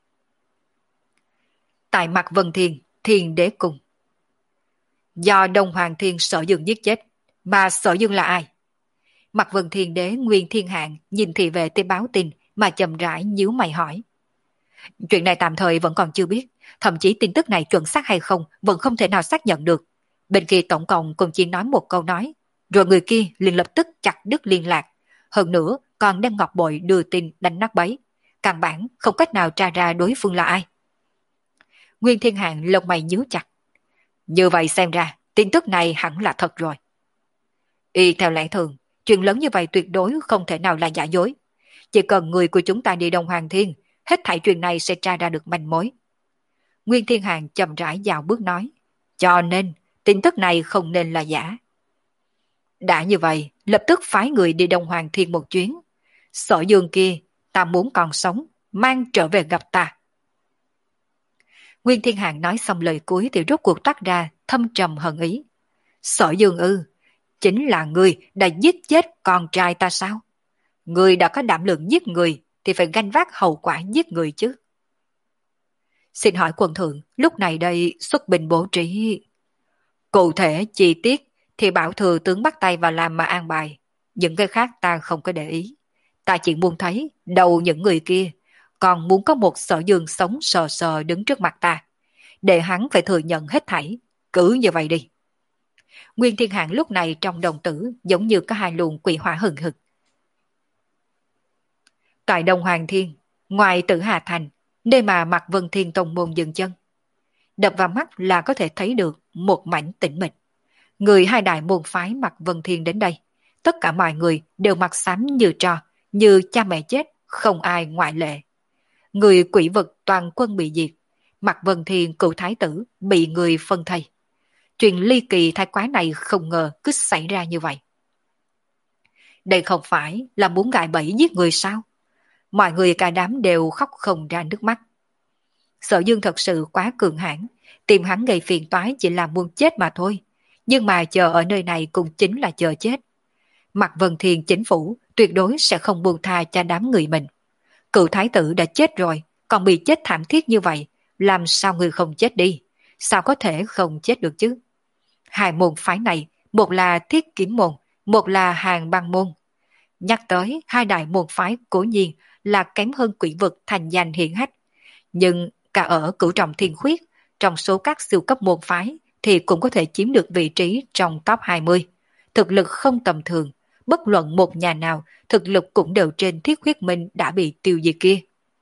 Tại mặt Vân Thiên, Thiên Đế Cung. Do Đông Hoàng Thiên Sở Dương giết chết, mà Sở Dương là ai? Mặt Vân Thiên Đế Nguyên Thiên Hạng nhìn thị vệ tới báo tin mà chậm rãi nhíu mày hỏi. Chuyện này tạm thời vẫn còn chưa biết, thậm chí tin tức này chuẩn xác hay không vẫn không thể nào xác nhận được. Bên kia tổng cộng cũng chỉ nói một câu nói, rồi người kia liền lập tức chặt đứt liên lạc. Hơn nữa còn đem ngọc bội đưa tin đánh nát bấy. Căn bản không cách nào tra ra đối phương là ai. Nguyên Thiên Hạng lông mày nhíu chặt. Như vậy xem ra, tin tức này hẳn là thật rồi. Y theo lẽ thường, chuyện lớn như vậy tuyệt đối không thể nào là giả dối. Chỉ cần người của chúng ta đi Đông Hoàng Thiên, hết thảy chuyện này sẽ tra ra được manh mối. Nguyên Thiên Hạng chậm rãi dạo bước nói. Cho nên, tin tức này không nên là giả. Đã như vậy, lập tức phái người đi Đông Hoàng Thiên một chuyến. Sở Dương kia, ta muốn còn sống, mang trở về gặp ta. Nguyên Thiên Hạng nói xong lời cuối thì rốt cuộc toát ra thâm trầm hận ý. Sở Dương ư, chính là người đã giết chết con trai ta sao? Người đã có đảm lượng giết người thì phải gánh vác hậu quả giết người chứ. Xin hỏi quận thượng, lúc này đây xuất binh bố trí. Cụ thể chi tiết thì bảo thừa tướng bắt tay vào làm mà an bài. Những cái khác ta không có để ý. Ta chỉ muốn thấy đầu những người kia, còn muốn có một Sở Dương sống sờ sờ đứng trước mặt ta. Để hắn phải thừa nhận hết thảy. Cứ như vậy đi. Nguyên Thiên Hạng lúc này trong đồng tử giống như có hai luồng quỷ hỏa hừng hực. Tại Đông Hoàng Thiên, ngoài Tử Hà Thành, nơi mà Mạc Vân Thiên Tông môn dừng chân, đập vào mắt là có thể thấy được một mảnh tĩnh mịch. Người hai đại môn phái Mạc Vân Thiên đến đây, tất cả mọi người đều mặt xám như tro, như cha mẹ chết, không ai ngoại lệ. Người quỷ vực toàn quân bị diệt, Mạc Vân Thiên cựu thái tử bị người phân thây. Chuyện ly kỳ thái quá này không ngờ cứ xảy ra như vậy. Đây không phải là muốn gài bẫy giết người sao? Mọi người cả đám đều khóc không ra nước mắt. Sở Dương thật sự quá cường hãn, tìm hắn gây phiền toái chỉ là muốn chết mà thôi. Nhưng mà chờ ở nơi này cũng chính là chờ chết. Mạc Vân Thiên chính phủ tuyệt đối sẽ không buông tha cho đám người mình. Cựu thái tử đã chết rồi, còn bị chết thảm thiết như vậy, làm sao người không chết đi? Sao có thể không chết được chứ? Hai môn phái này, một là Thiết Kiếm môn, một là Hàng Băng môn. Nhắc tới hai đại môn phái cố nhiên là kém hơn Quỷ Vực thành danh hiển hách, nhưng cả ở Cửu Trọng Thiên Khuyết, trong số các siêu cấp môn phái thì cũng có thể chiếm được vị trí trong top hai mươi. Thực lực không tầm thường, bất luận một nhà nào, thực lực cũng đều trên Thiết Huyết Minh đã bị tiêu diệt kia.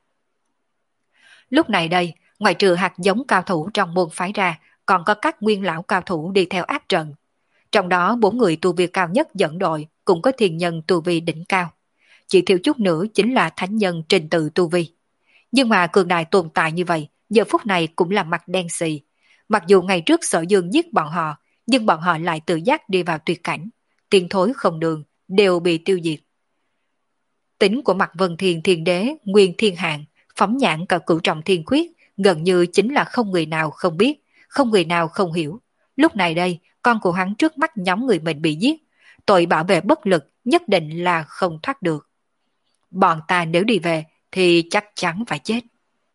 Lúc này đây, ngoại trừ hạt giống cao thủ trong môn phái ra, còn có các nguyên lão cao thủ đi theo áp trận. Trong đó bốn người tu vi cao nhất dẫn đội cũng có thiên nhân tu vi đỉnh cao. Chỉ thiếu chút nữa chính là thánh nhân trình tự tu vi. Nhưng mà cường đại tồn tại như vậy, giờ phút này cũng là mặt đen xì. Mặc dù ngày trước Sở Dương giết bọn họ, nhưng bọn họ lại tự giác đi vào tuyệt cảnh. Tiên thối không đường, đều bị tiêu diệt. Tính của Mạc Vân Thiên Thiên Đế, Nguyên Thiên Hạng, phóng nhãn cả Cửu Trọng Thiên Khuyết, gần như chính là không người nào không biết, không người nào không hiểu. Lúc này đây, con của hắn trước mắt nhóm người mình bị giết, tội bảo vệ bất lực nhất định là không thoát được. Bọn ta nếu đi về thì chắc chắn phải chết.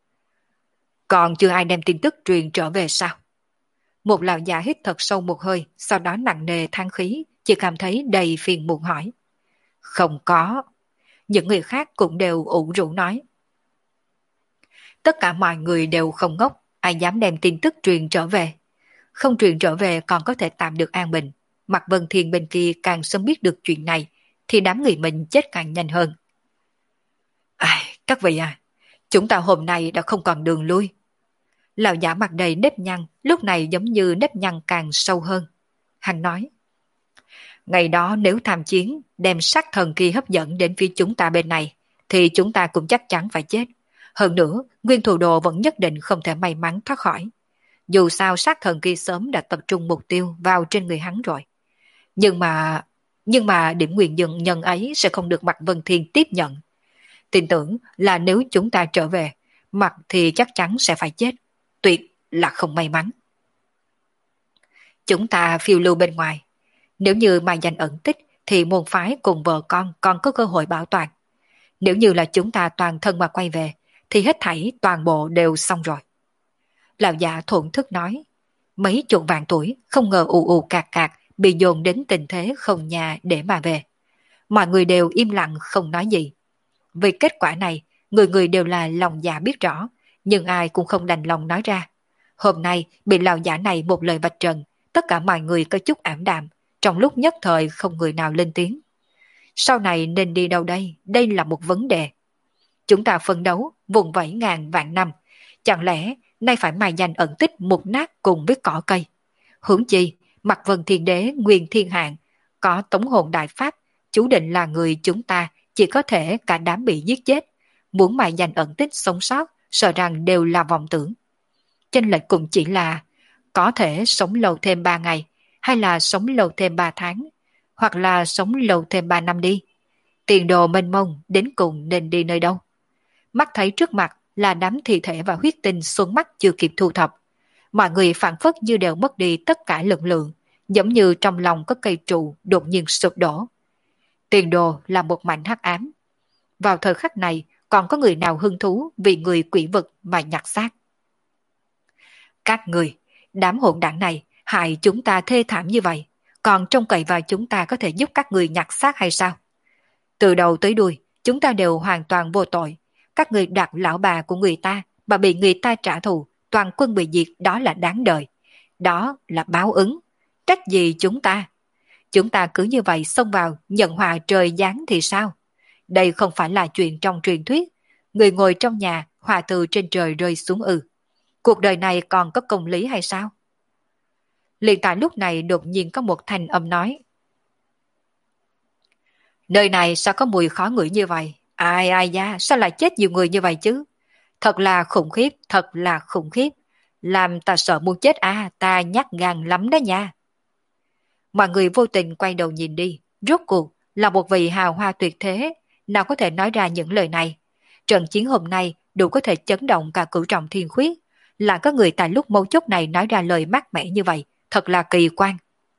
Còn chưa ai đem tin tức truyền trở về sao? Một lão già hít thật sâu một hơi, sau đó nặng nề than khí, chỉ cảm thấy đầy phiền muộn hỏi. Không có. Những người khác cũng đều ủ rũ nói. Tất cả mọi người đều không ngốc, ai dám đem tin tức truyền trở về. Không truyền trở về còn có thể tạm được an bình. Mạc Vân Thiên bên kia càng sớm biết được chuyện này, thì đám người mình chết càng nhanh hơn. Ai, các vị à, chúng ta hôm nay đã không còn đường lui. Lão giả mặt đầy nếp nhăn, lúc này giống như nếp nhăn càng sâu hơn. Hắn nói, ngày đó nếu tham chiến, đem sát thần kia hấp dẫn đến phía chúng ta bên này, thì chúng ta cũng chắc chắn phải chết. Hơn nữa, nguyên thủ đồ vẫn nhất định không thể may mắn thoát khỏi. Dù sao sát thần kia sớm đã tập trung mục tiêu vào trên người hắn rồi. Nhưng mà, nhưng mà điểm nguyên nhân nhân ấy sẽ không được Mạc Vân Thiên tiếp nhận. Tin tưởng là nếu chúng ta trở về, Mạc thì chắc chắn sẽ phải chết. Tuyệt là không may mắn. Chúng ta phiêu lưu bên ngoài. Nếu như mai danh ẩn tích thì môn phái cùng vợ con còn có cơ hội bảo toàn. Nếu như là chúng ta toàn thân mà quay về thì hết thảy toàn bộ đều xong rồi. Lão già thổn thức nói, mấy chục vạn tuổi không ngờ ù ù cạc cạc bị dồn đến tình thế không nhà để mà về. Mọi người đều im lặng không nói gì. Vì kết quả này, người người đều là lòng dạ biết rõ, nhưng ai cũng không đành lòng nói ra. Hôm nay bị lão giả này một lời vạch trần, tất cả mọi người có chút ảm đạm, trong lúc nhất thời không người nào lên tiếng. Sau này nên đi đâu đây? Đây là một vấn đề. Chúng ta phân đấu vùng vẫy ngàn vạn năm, chẳng lẽ nay phải mài danh ẩn tích mục nát cùng với cỏ cây? Huống chi, Mạc Vân Thiên Đế Nguyên Thiên Hạng có tống hồn đại pháp, chú định là người chúng ta chỉ có thể cả đám bị giết chết. Muốn mài danh ẩn tích sống sót, sợ rằng đều là vọng tưởng. Chênh lệch cũng chỉ là có thể sống lâu thêm ba ngày, hay là sống lâu thêm ba tháng, hoặc là sống lâu thêm ba năm đi. Tiền đồ mênh mông đến cùng nên đi nơi đâu? Mắt thấy trước mặt là đám thi thể và huyết tinh xuân mắt chưa kịp thu thập. Mọi người phản phất như đều mất đi tất cả lực lượng, giống như trong lòng có cây trụ đột nhiên sụp đổ. Tiền đồ là một mảnh hắc ám. Vào thời khắc này, còn có người nào hứng thú vì người quỷ vực mà nhặt xác? Các người, đám hỗn đảng này hại chúng ta thê thảm như vậy, còn trông cậy vào chúng ta có thể giúp các người nhặt xác hay sao? Từ đầu tới đuôi, chúng ta đều hoàn toàn vô tội. Các người đoạt lão bà của người ta mà bị người ta trả thù, toàn quân bị diệt, đó là đáng đời. Đó là báo ứng. Trách gì chúng ta? Chúng ta cứ như vậy xông vào nhận họa trời giáng thì sao? Đây không phải là chuyện trong truyền thuyết. Người ngồi trong nhà, họa từ trên trời rơi xuống ư. Cuộc đời này còn có công lý hay sao? Liền tại lúc này đột nhiên có một thanh âm nói. Nơi này sao có mùi khó ngửi như vậy? Ai ai da, sao lại chết nhiều người như vậy chứ? Thật là khủng khiếp, thật là khủng khiếp. Làm ta sợ muốn chết à, ta nhát gan lắm đó nha. Mọi người vô tình quay đầu nhìn đi, rốt cuộc là một vị hào hoa tuyệt thế, nào có thể nói ra những lời này. Trận chiến hôm nay đủ có thể chấn động cả Cửu Trọng Thiên Khuyết, là có người tại lúc mấu chốt này nói ra lời mát mẻ như vậy, thật là kỳ quan.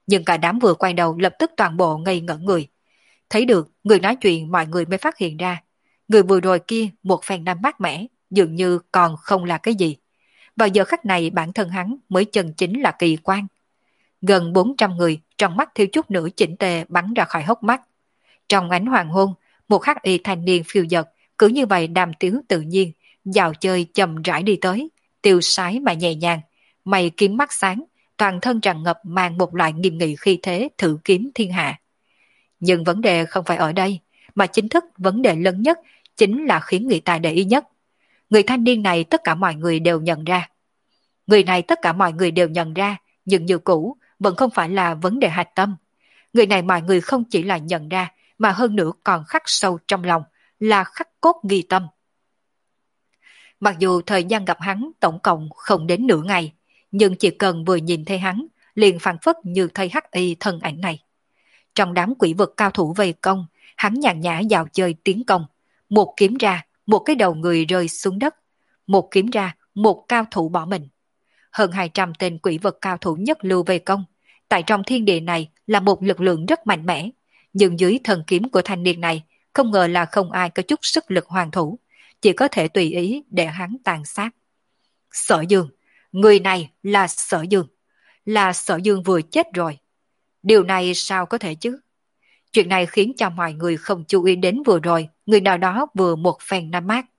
Nhưng cả đám vừa quay đầu lập tức toàn bộ ngây ngẩn người. Thấy được người nói chuyện, mọi người mới phát hiện ra. Người vừa rồi kia một phen năm mát mẻ, dường như còn không là cái gì. Vào giờ khắc này bản thân hắn mới chân chính là kỳ quan. Gần bốn trăm người, trong mắt thiếu chút nữa chỉnh tề bắn ra khỏi hốc mắt. Trong ánh hoàng hôn, một hắc y thanh niên phiêu dật, cứ như vậy đàm tiếu tự nhiên, dạo chơi chậm rãi đi tới, tiêu sái mà nhẹ nhàng, mày kiếm mắt sáng, toàn thân tràn ngập mang một loại nghiêm nghị khí thế thử kiếm thiên hạ. Nhưng vấn đề không phải ở đây, mà chính thức vấn đề lớn nhất chính là khiến người ta để ý nhất. Người thanh niên này tất cả mọi người đều nhận ra. Người này tất cả mọi người đều nhận ra, nhưng như cũ vẫn không phải là vấn đề hạch tâm. Người này mọi người không chỉ là nhận ra, mà hơn nữa còn khắc sâu trong lòng, là khắc cốt ghi tâm. Mặc dù thời gian gặp hắn tổng cộng không đến nửa ngày, nhưng chỉ cần vừa nhìn thấy hắn, liền phảng phất như thấy hắc y thân ảnh này. Trong đám quỷ vực cao thủ vây công, hắn nhàn nhã dạo chơi tiến công. Một kiếm ra, một cái đầu người rơi xuống đất. Một kiếm ra, một cao thủ bỏ mình. Hơn hai trăm tên quỷ vực cao thủ nhất lưu vây công. Tại trong thiên địa này là một lực lượng rất mạnh mẽ. Nhưng dưới thần kiếm của thanh niên này, không ngờ là không ai có chút sức lực hoàn thủ. Chỉ có thể tùy ý để hắn tàn sát. Sở Dương, người này là Sở Dương. Là Sở Dương vừa chết rồi. Điều này sao có thể chứ? Chuyện này khiến cho mọi người không chú ý đến vừa rồi, người nào đó vừa một phen năm mát.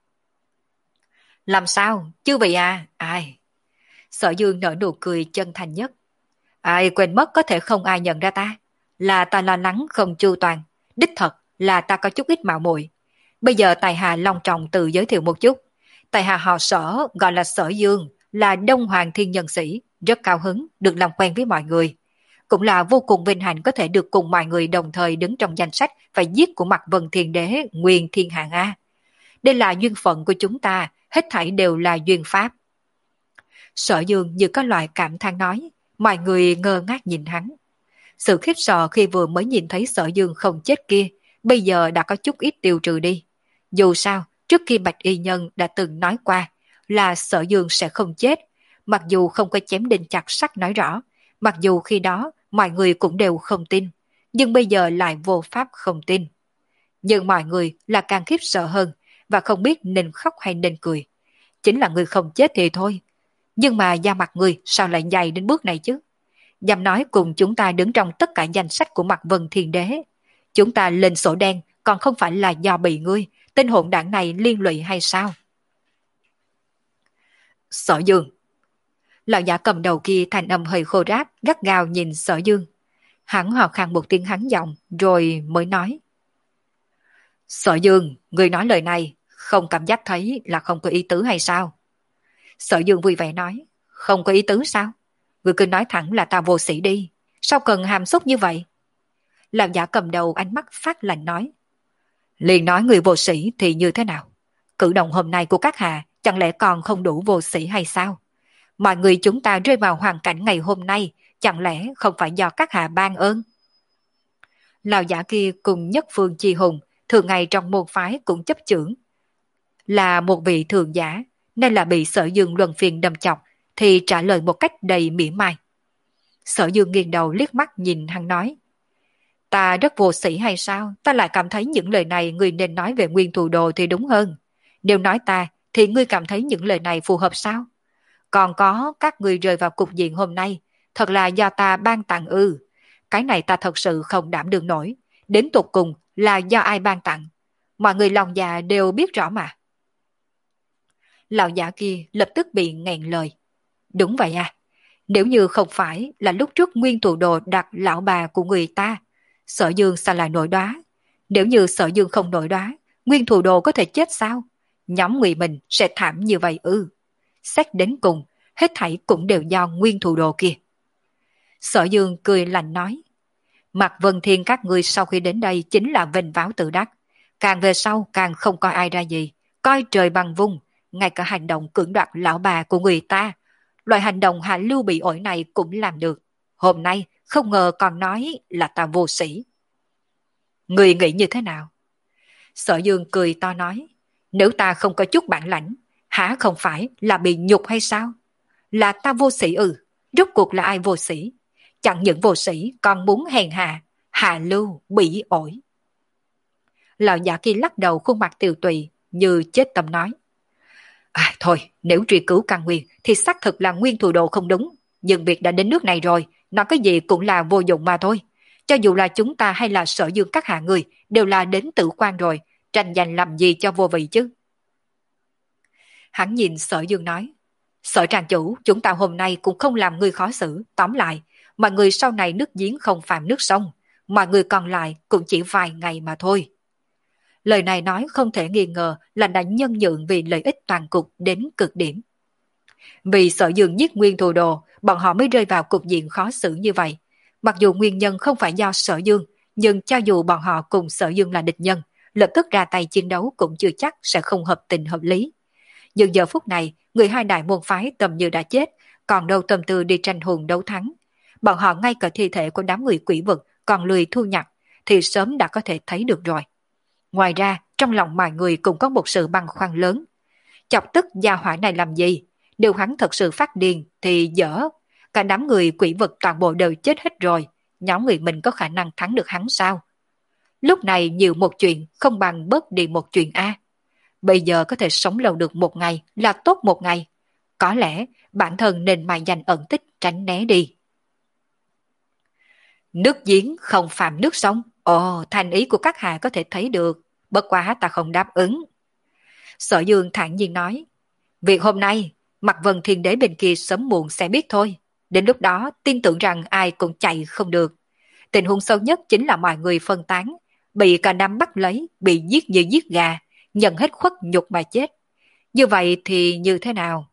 Làm sao? Chứ vậy à? Ai? Sở Dương nở nụ cười chân thành nhất. Ai quên mất có thể không ai nhận ra ta. Là ta lo lắng không chu toàn. Đích thật là ta có chút ít mạo muội. Bây giờ tài hạ long trọng tự giới thiệu một chút. Tài hạ họ Sở gọi là Sở Dương, là Đông Hoàng Thiên Nhân Sĩ, rất cao hứng được làm quen với mọi người. Cũng là vô cùng vinh hạnh có thể được cùng mọi người đồng thời đứng trong danh sách phải giết của Mạc Vân Thiên Đế Nguyên Thiên Hạng A. Đây là duyên phận của chúng ta, hết thảy đều là duyên pháp. Sở Dương như có loại cảm than nói, mọi người ngơ ngác nhìn hắn. Sự khiếp sợ khi vừa mới nhìn thấy Sở Dương không chết kia, bây giờ đã có chút ít tiêu trừ đi. Dù sao, trước khi Bạch Y Nhân đã từng nói qua là Sở Dương sẽ không chết, mặc dù không có chém đinh chặt sắt nói rõ, mặc dù khi đó mọi người cũng đều không tin, nhưng bây giờ lại vô pháp không tin. Nhưng mọi người là càng khiếp sợ hơn và không biết nên khóc hay nên cười. Chính là người không chết thì thôi, nhưng mà da mặt người sao lại dày đến bước này chứ? Dám nói cùng chúng ta đứng trong tất cả danh sách của Mạc Vân Thiên Đế. Chúng ta lên sổ đen còn không phải là do bị ngươi, tên hỗn đảng này liên lụy hay sao? Sở Dương. Lão giả cầm đầu kia thành âm hơi khô ráp, gắt gao nhìn Sở Dương. Hắn hò khan một tiếng hắn giọng, rồi mới nói. Sở Dương, người nói lời này, không cảm giác thấy là không có ý tứ hay sao? Sở Dương vui vẻ nói, không có ý tứ sao? Người cứ nói thẳng là ta vô sĩ đi, sao cần hàm xúc như vậy? Lão giả cầm đầu ánh mắt phát lạnh nói. Liền nói người vô sĩ thì như thế nào? Cử động hôm nay của các hạ chẳng lẽ còn không đủ vô sĩ hay sao? Mọi người chúng ta rơi vào hoàn cảnh ngày hôm nay chẳng lẽ không phải do các hạ ban ơn? Lão giả kia cùng Nhất Phương Chi Hùng thường ngày trong môn phái cũng chấp chưởng. Là một vị thường giả nên là bị Sở Dương luân phiền đâm chọc thì trả lời một cách đầy mỉa mai. Sở Dương nghiêng đầu liếc mắt nhìn hắn nói. Ta rất vô sĩ hay sao? Ta lại cảm thấy những lời này ngươi nên nói về Nguyên Thù Đồ thì đúng hơn. Nếu nói ta thì ngươi cảm thấy những lời này phù hợp sao? Còn có các ngươi rơi vào cục diện hôm nay, thật là do ta ban tặng ư. Cái này ta thật sự không đảm đương nổi. Đến tột cùng là do ai ban tặng. Mọi người lòng già đều biết rõ mà. Lão giả kia lập tức bị nghẹn lời. Đúng vậy à. Nếu như không phải là lúc trước Nguyên Thù Đồ đặt lão bà của người ta, Sở Dương sao lại nổi đoá? Nếu như Sở Dương không nổi đoá, Nguyên Thù Đồ có thể chết sao? Nhóm người mình sẽ thảm như vậy ư? Xét đến cùng, hết thảy cũng đều do Nguyên Thù Đồ kia. Sở Dương cười lạnh nói. Mạc Vân Thiên các ngươi sau khi đến đây chính là vênh váo tự đắc. Càng về sau càng không coi ai ra gì, coi trời bằng vung, ngay cả hành động cưỡng đoạt lão bà của người ta. Loại hành động hạ lưu bị ổi này cũng làm được. Hôm nay không ngờ còn nói là ta vô sĩ. Người nghĩ như thế nào? Sở Dương cười to nói. Nếu ta không có chút bản lãnh, hả không phải là bị nhục hay sao? Là ta vô sĩ ư? Rốt cuộc là ai vô sĩ? chẳng những vô sĩ còn muốn hèn hạ, hạ lưu, bỉ ổi. Lão giả kia lắc đầu, khuôn mặt tiều tụy như chết tâm nói. À, thôi, nếu truy cứu căn nguyên thì xác thực là Nguyên Thù Đồ không đúng. Nhưng việc đã đến nước này rồi, nói cái gì cũng là vô dụng mà thôi. Cho dù là chúng ta hay là Sở Dương các hạ người đều là đến tử quan rồi, tranh giành làm gì cho vô vị chứ. Hắn nhìn Sở Dương nói. Sở trang chủ, chúng ta hôm nay cũng không làm người khó xử. Tóm lại, mọi người sau này nước giếng không phạm nước sông, mọi người còn lại cũng chỉ vài ngày mà thôi. Lời này nói không thể nghi ngờ là đã nhân nhượng vì lợi ích toàn cục đến cực điểm. Vì Sở Dương giết Nguyên Thù Đồ, bọn họ mới rơi vào cục diện khó xử như vậy. Mặc dù nguyên nhân không phải do Sở Dương, nhưng cho dù bọn họ cùng Sở Dương là địch nhân, lập tức ra tay chiến đấu cũng chưa chắc sẽ không hợp tình hợp lý. Nhưng giờ phút này, người hai đại môn phái tầm như đã chết, còn đâu tâm tư đi tranh hùng đấu thắng. Bọn họ ngay cả thi thể của đám người quỷ vực còn lười thu nhặt, thì sớm đã có thể thấy được rồi. Ngoài ra, trong lòng mọi người cũng có một sự băn khoăn lớn. Chọc tức gia hỏa này làm gì? Nếu hắn thật sự phát điên thì dở. Cả đám người quỷ vực toàn bộ đều chết hết rồi. Nhóm người mình có khả năng thắng được hắn sao? Lúc này nhiều một chuyện không bằng bớt đi một chuyện A. Bây giờ có thể sống lâu được một ngày là tốt một ngày. Có lẽ bản thân nên mài dành ẩn tích tránh né đi. Nước giếng không phạm nước sông. Ồ, thành ý của các hạ có thể thấy được. Bất quá ta không đáp ứng. Sở Dương thản nhiên nói. Việc hôm nay, Mạc Vân Thiên Đế bên kia sớm muộn sẽ biết thôi. Đến lúc đó tin tưởng rằng ai cũng chạy không được. Tình huống sâu nhất chính là mọi người phân tán, bị cả năm bắt lấy, bị giết như giết gà, nhận hết khuất nhục mà chết. Như vậy thì như thế nào?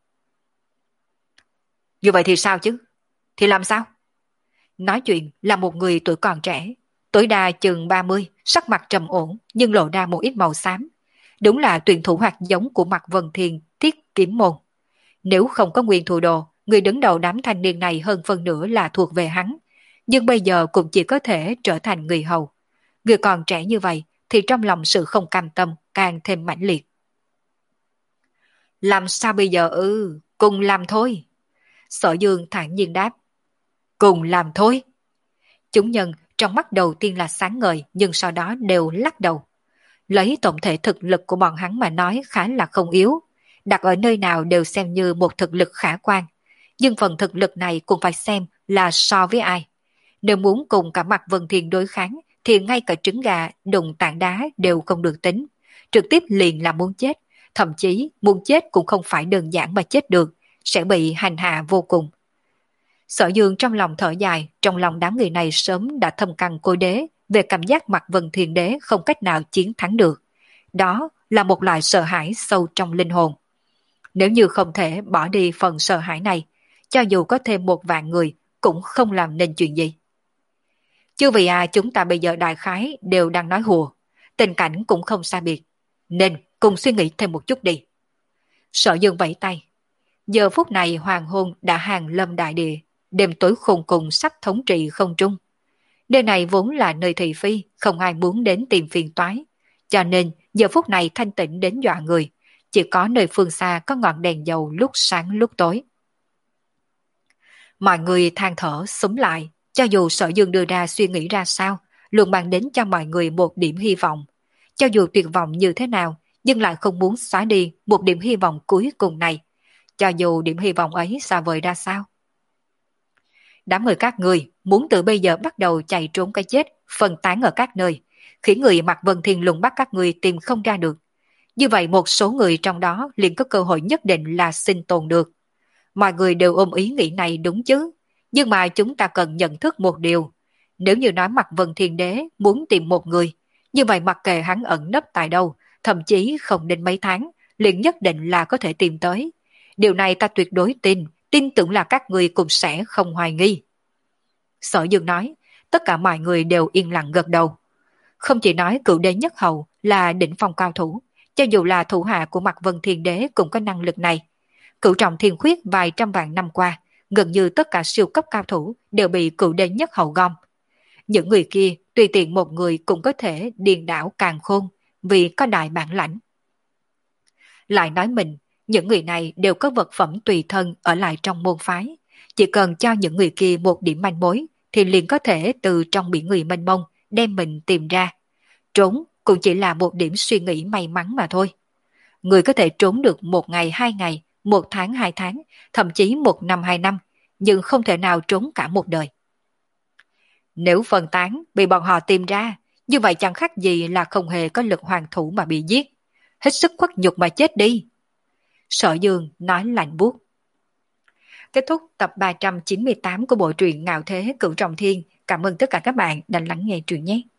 Như vậy thì sao chứ? Thì làm sao? Nói chuyện là một người tuổi còn trẻ, tối đa chừng ba mươi, sắc mặt trầm ổn nhưng lộ ra một ít màu xám. Đúng là tuyển thủ hạt giống của Mạc Vân Thiên Thiết Kiếm Môn. Nếu không có Nguyên Thù Đồ, người đứng đầu đám thanh niên này hơn phân nửa là thuộc về hắn. Nhưng bây giờ cũng chỉ có thể trở thành người hầu. Người còn trẻ như vậy thì trong lòng sự không cam tâm càng thêm mãnh liệt. Làm sao bây giờ ư? Cùng làm thôi. Sở Dương thản nhiên đáp. Cùng làm thôi. Chúng nhân trong mắt đầu tiên là sáng ngời nhưng sau đó đều lắc đầu. Lấy tổng thể thực lực của bọn hắn mà nói khá là không yếu. Đặt ở nơi nào đều xem như một thực lực khả quan. Nhưng phần thực lực này cũng phải xem là so với ai. Nếu muốn cùng cả Mạc Vân Thiên đối kháng thì ngay cả trứng gà, đụng tảng đá đều không được tính. Trực tiếp liền là muốn chết. Thậm chí muốn chết cũng không phải đơn giản mà chết được, sẽ bị hành hạ vô cùng. Sở Dương trong lòng thở dài, trong lòng đám người này sớm đã thâm căn cố đế về cảm giác Mạc Vân Thiên Đế không cách nào chiến thắng được. Đó là một loại sợ hãi sâu trong linh hồn. Nếu như không thể bỏ đi phần sợ hãi này, cho dù có thêm một vạn người cũng không làm nên chuyện gì. Chứ vì à chúng ta bây giờ đại khái đều đang nói hùa, tình cảnh cũng không xa biệt, nên cùng suy nghĩ thêm một chút đi. Sở Dương vẫy tay. Giờ phút này hoàng hôn đã hàng lâm đại địa, đêm tối khùng cùng sắp thống trị không trung. Nơi này vốn là nơi thị phi, không ai muốn đến tìm phiền toái, cho nên giờ phút này thanh tịnh đến dọa người, chỉ có nơi phương xa có ngọn đèn dầu lúc sáng lúc tối. Mọi người than thở súng lại, cho dù Sở Dương đưa ra suy nghĩ ra sao, luôn mang đến cho mọi người một điểm hy vọng. Cho dù tuyệt vọng như thế nào, nhưng lại không muốn xóa đi một điểm hy vọng cuối cùng này. Cho dù điểm hy vọng ấy xa vời ra sao. Đám người các người muốn từ bây giờ bắt đầu chạy trốn cái chết, phân tán ở các nơi, khiến người Mạc Vân Thiên lùng bắt các người tìm không ra được. Như vậy một số người trong đó liền có cơ hội nhất định là sinh tồn được. Mọi người đều ôm ý nghĩ này đúng chứ, nhưng mà chúng ta cần nhận thức một điều. Nếu như nói Mạc Vân Thiên Đế muốn tìm một người, như vậy mặc kệ hắn ẩn nấp tại đâu, thậm chí không đến mấy tháng, liền nhất định là có thể tìm tới. Điều này ta tuyệt đối tin, tin tưởng là các người cũng sẽ không hoài nghi. Sở Dương nói, tất cả mọi người đều yên lặng gật đầu. Không chỉ nói cựu đế nhất hầu là đỉnh phong cao thủ, cho dù là thủ hạ của Mạc Vân Thiên Đế cũng có năng lực này. Cửu trọng thiên khuyết vài trăm vạn năm qua, gần như tất cả siêu cấp cao thủ đều bị cựu đế nhất hầu gom. Những người kia tùy tiện một người cũng có thể điền đảo càn khôn vì có đại bản lãnh. Lại nói mình, những người này đều có vật phẩm tùy thân ở lại trong môn phái. Chỉ cần cho những người kia một điểm manh mối thì liền có thể từ trong biển người mênh mông đem mình tìm ra. Trốn cũng chỉ là một điểm suy nghĩ may mắn mà thôi. Người có thể trốn được một ngày hai ngày, một tháng hai tháng, thậm chí một năm hai năm, nhưng không thể nào trốn cả một đời. Nếu phân tán bị bọn họ tìm ra, như vậy chẳng khác gì là không hề có lực hoàn thủ mà bị giết. Hết sức khuất nhục mà chết đi. Sở Dương nói lạnh buốt. Kết thúc tập ba trăm chín mươi tám của bộ truyện Ngạo Thế Cửu Trọng Thiên. Cảm ơn tất cả các bạn đã lắng nghe truyện nhé.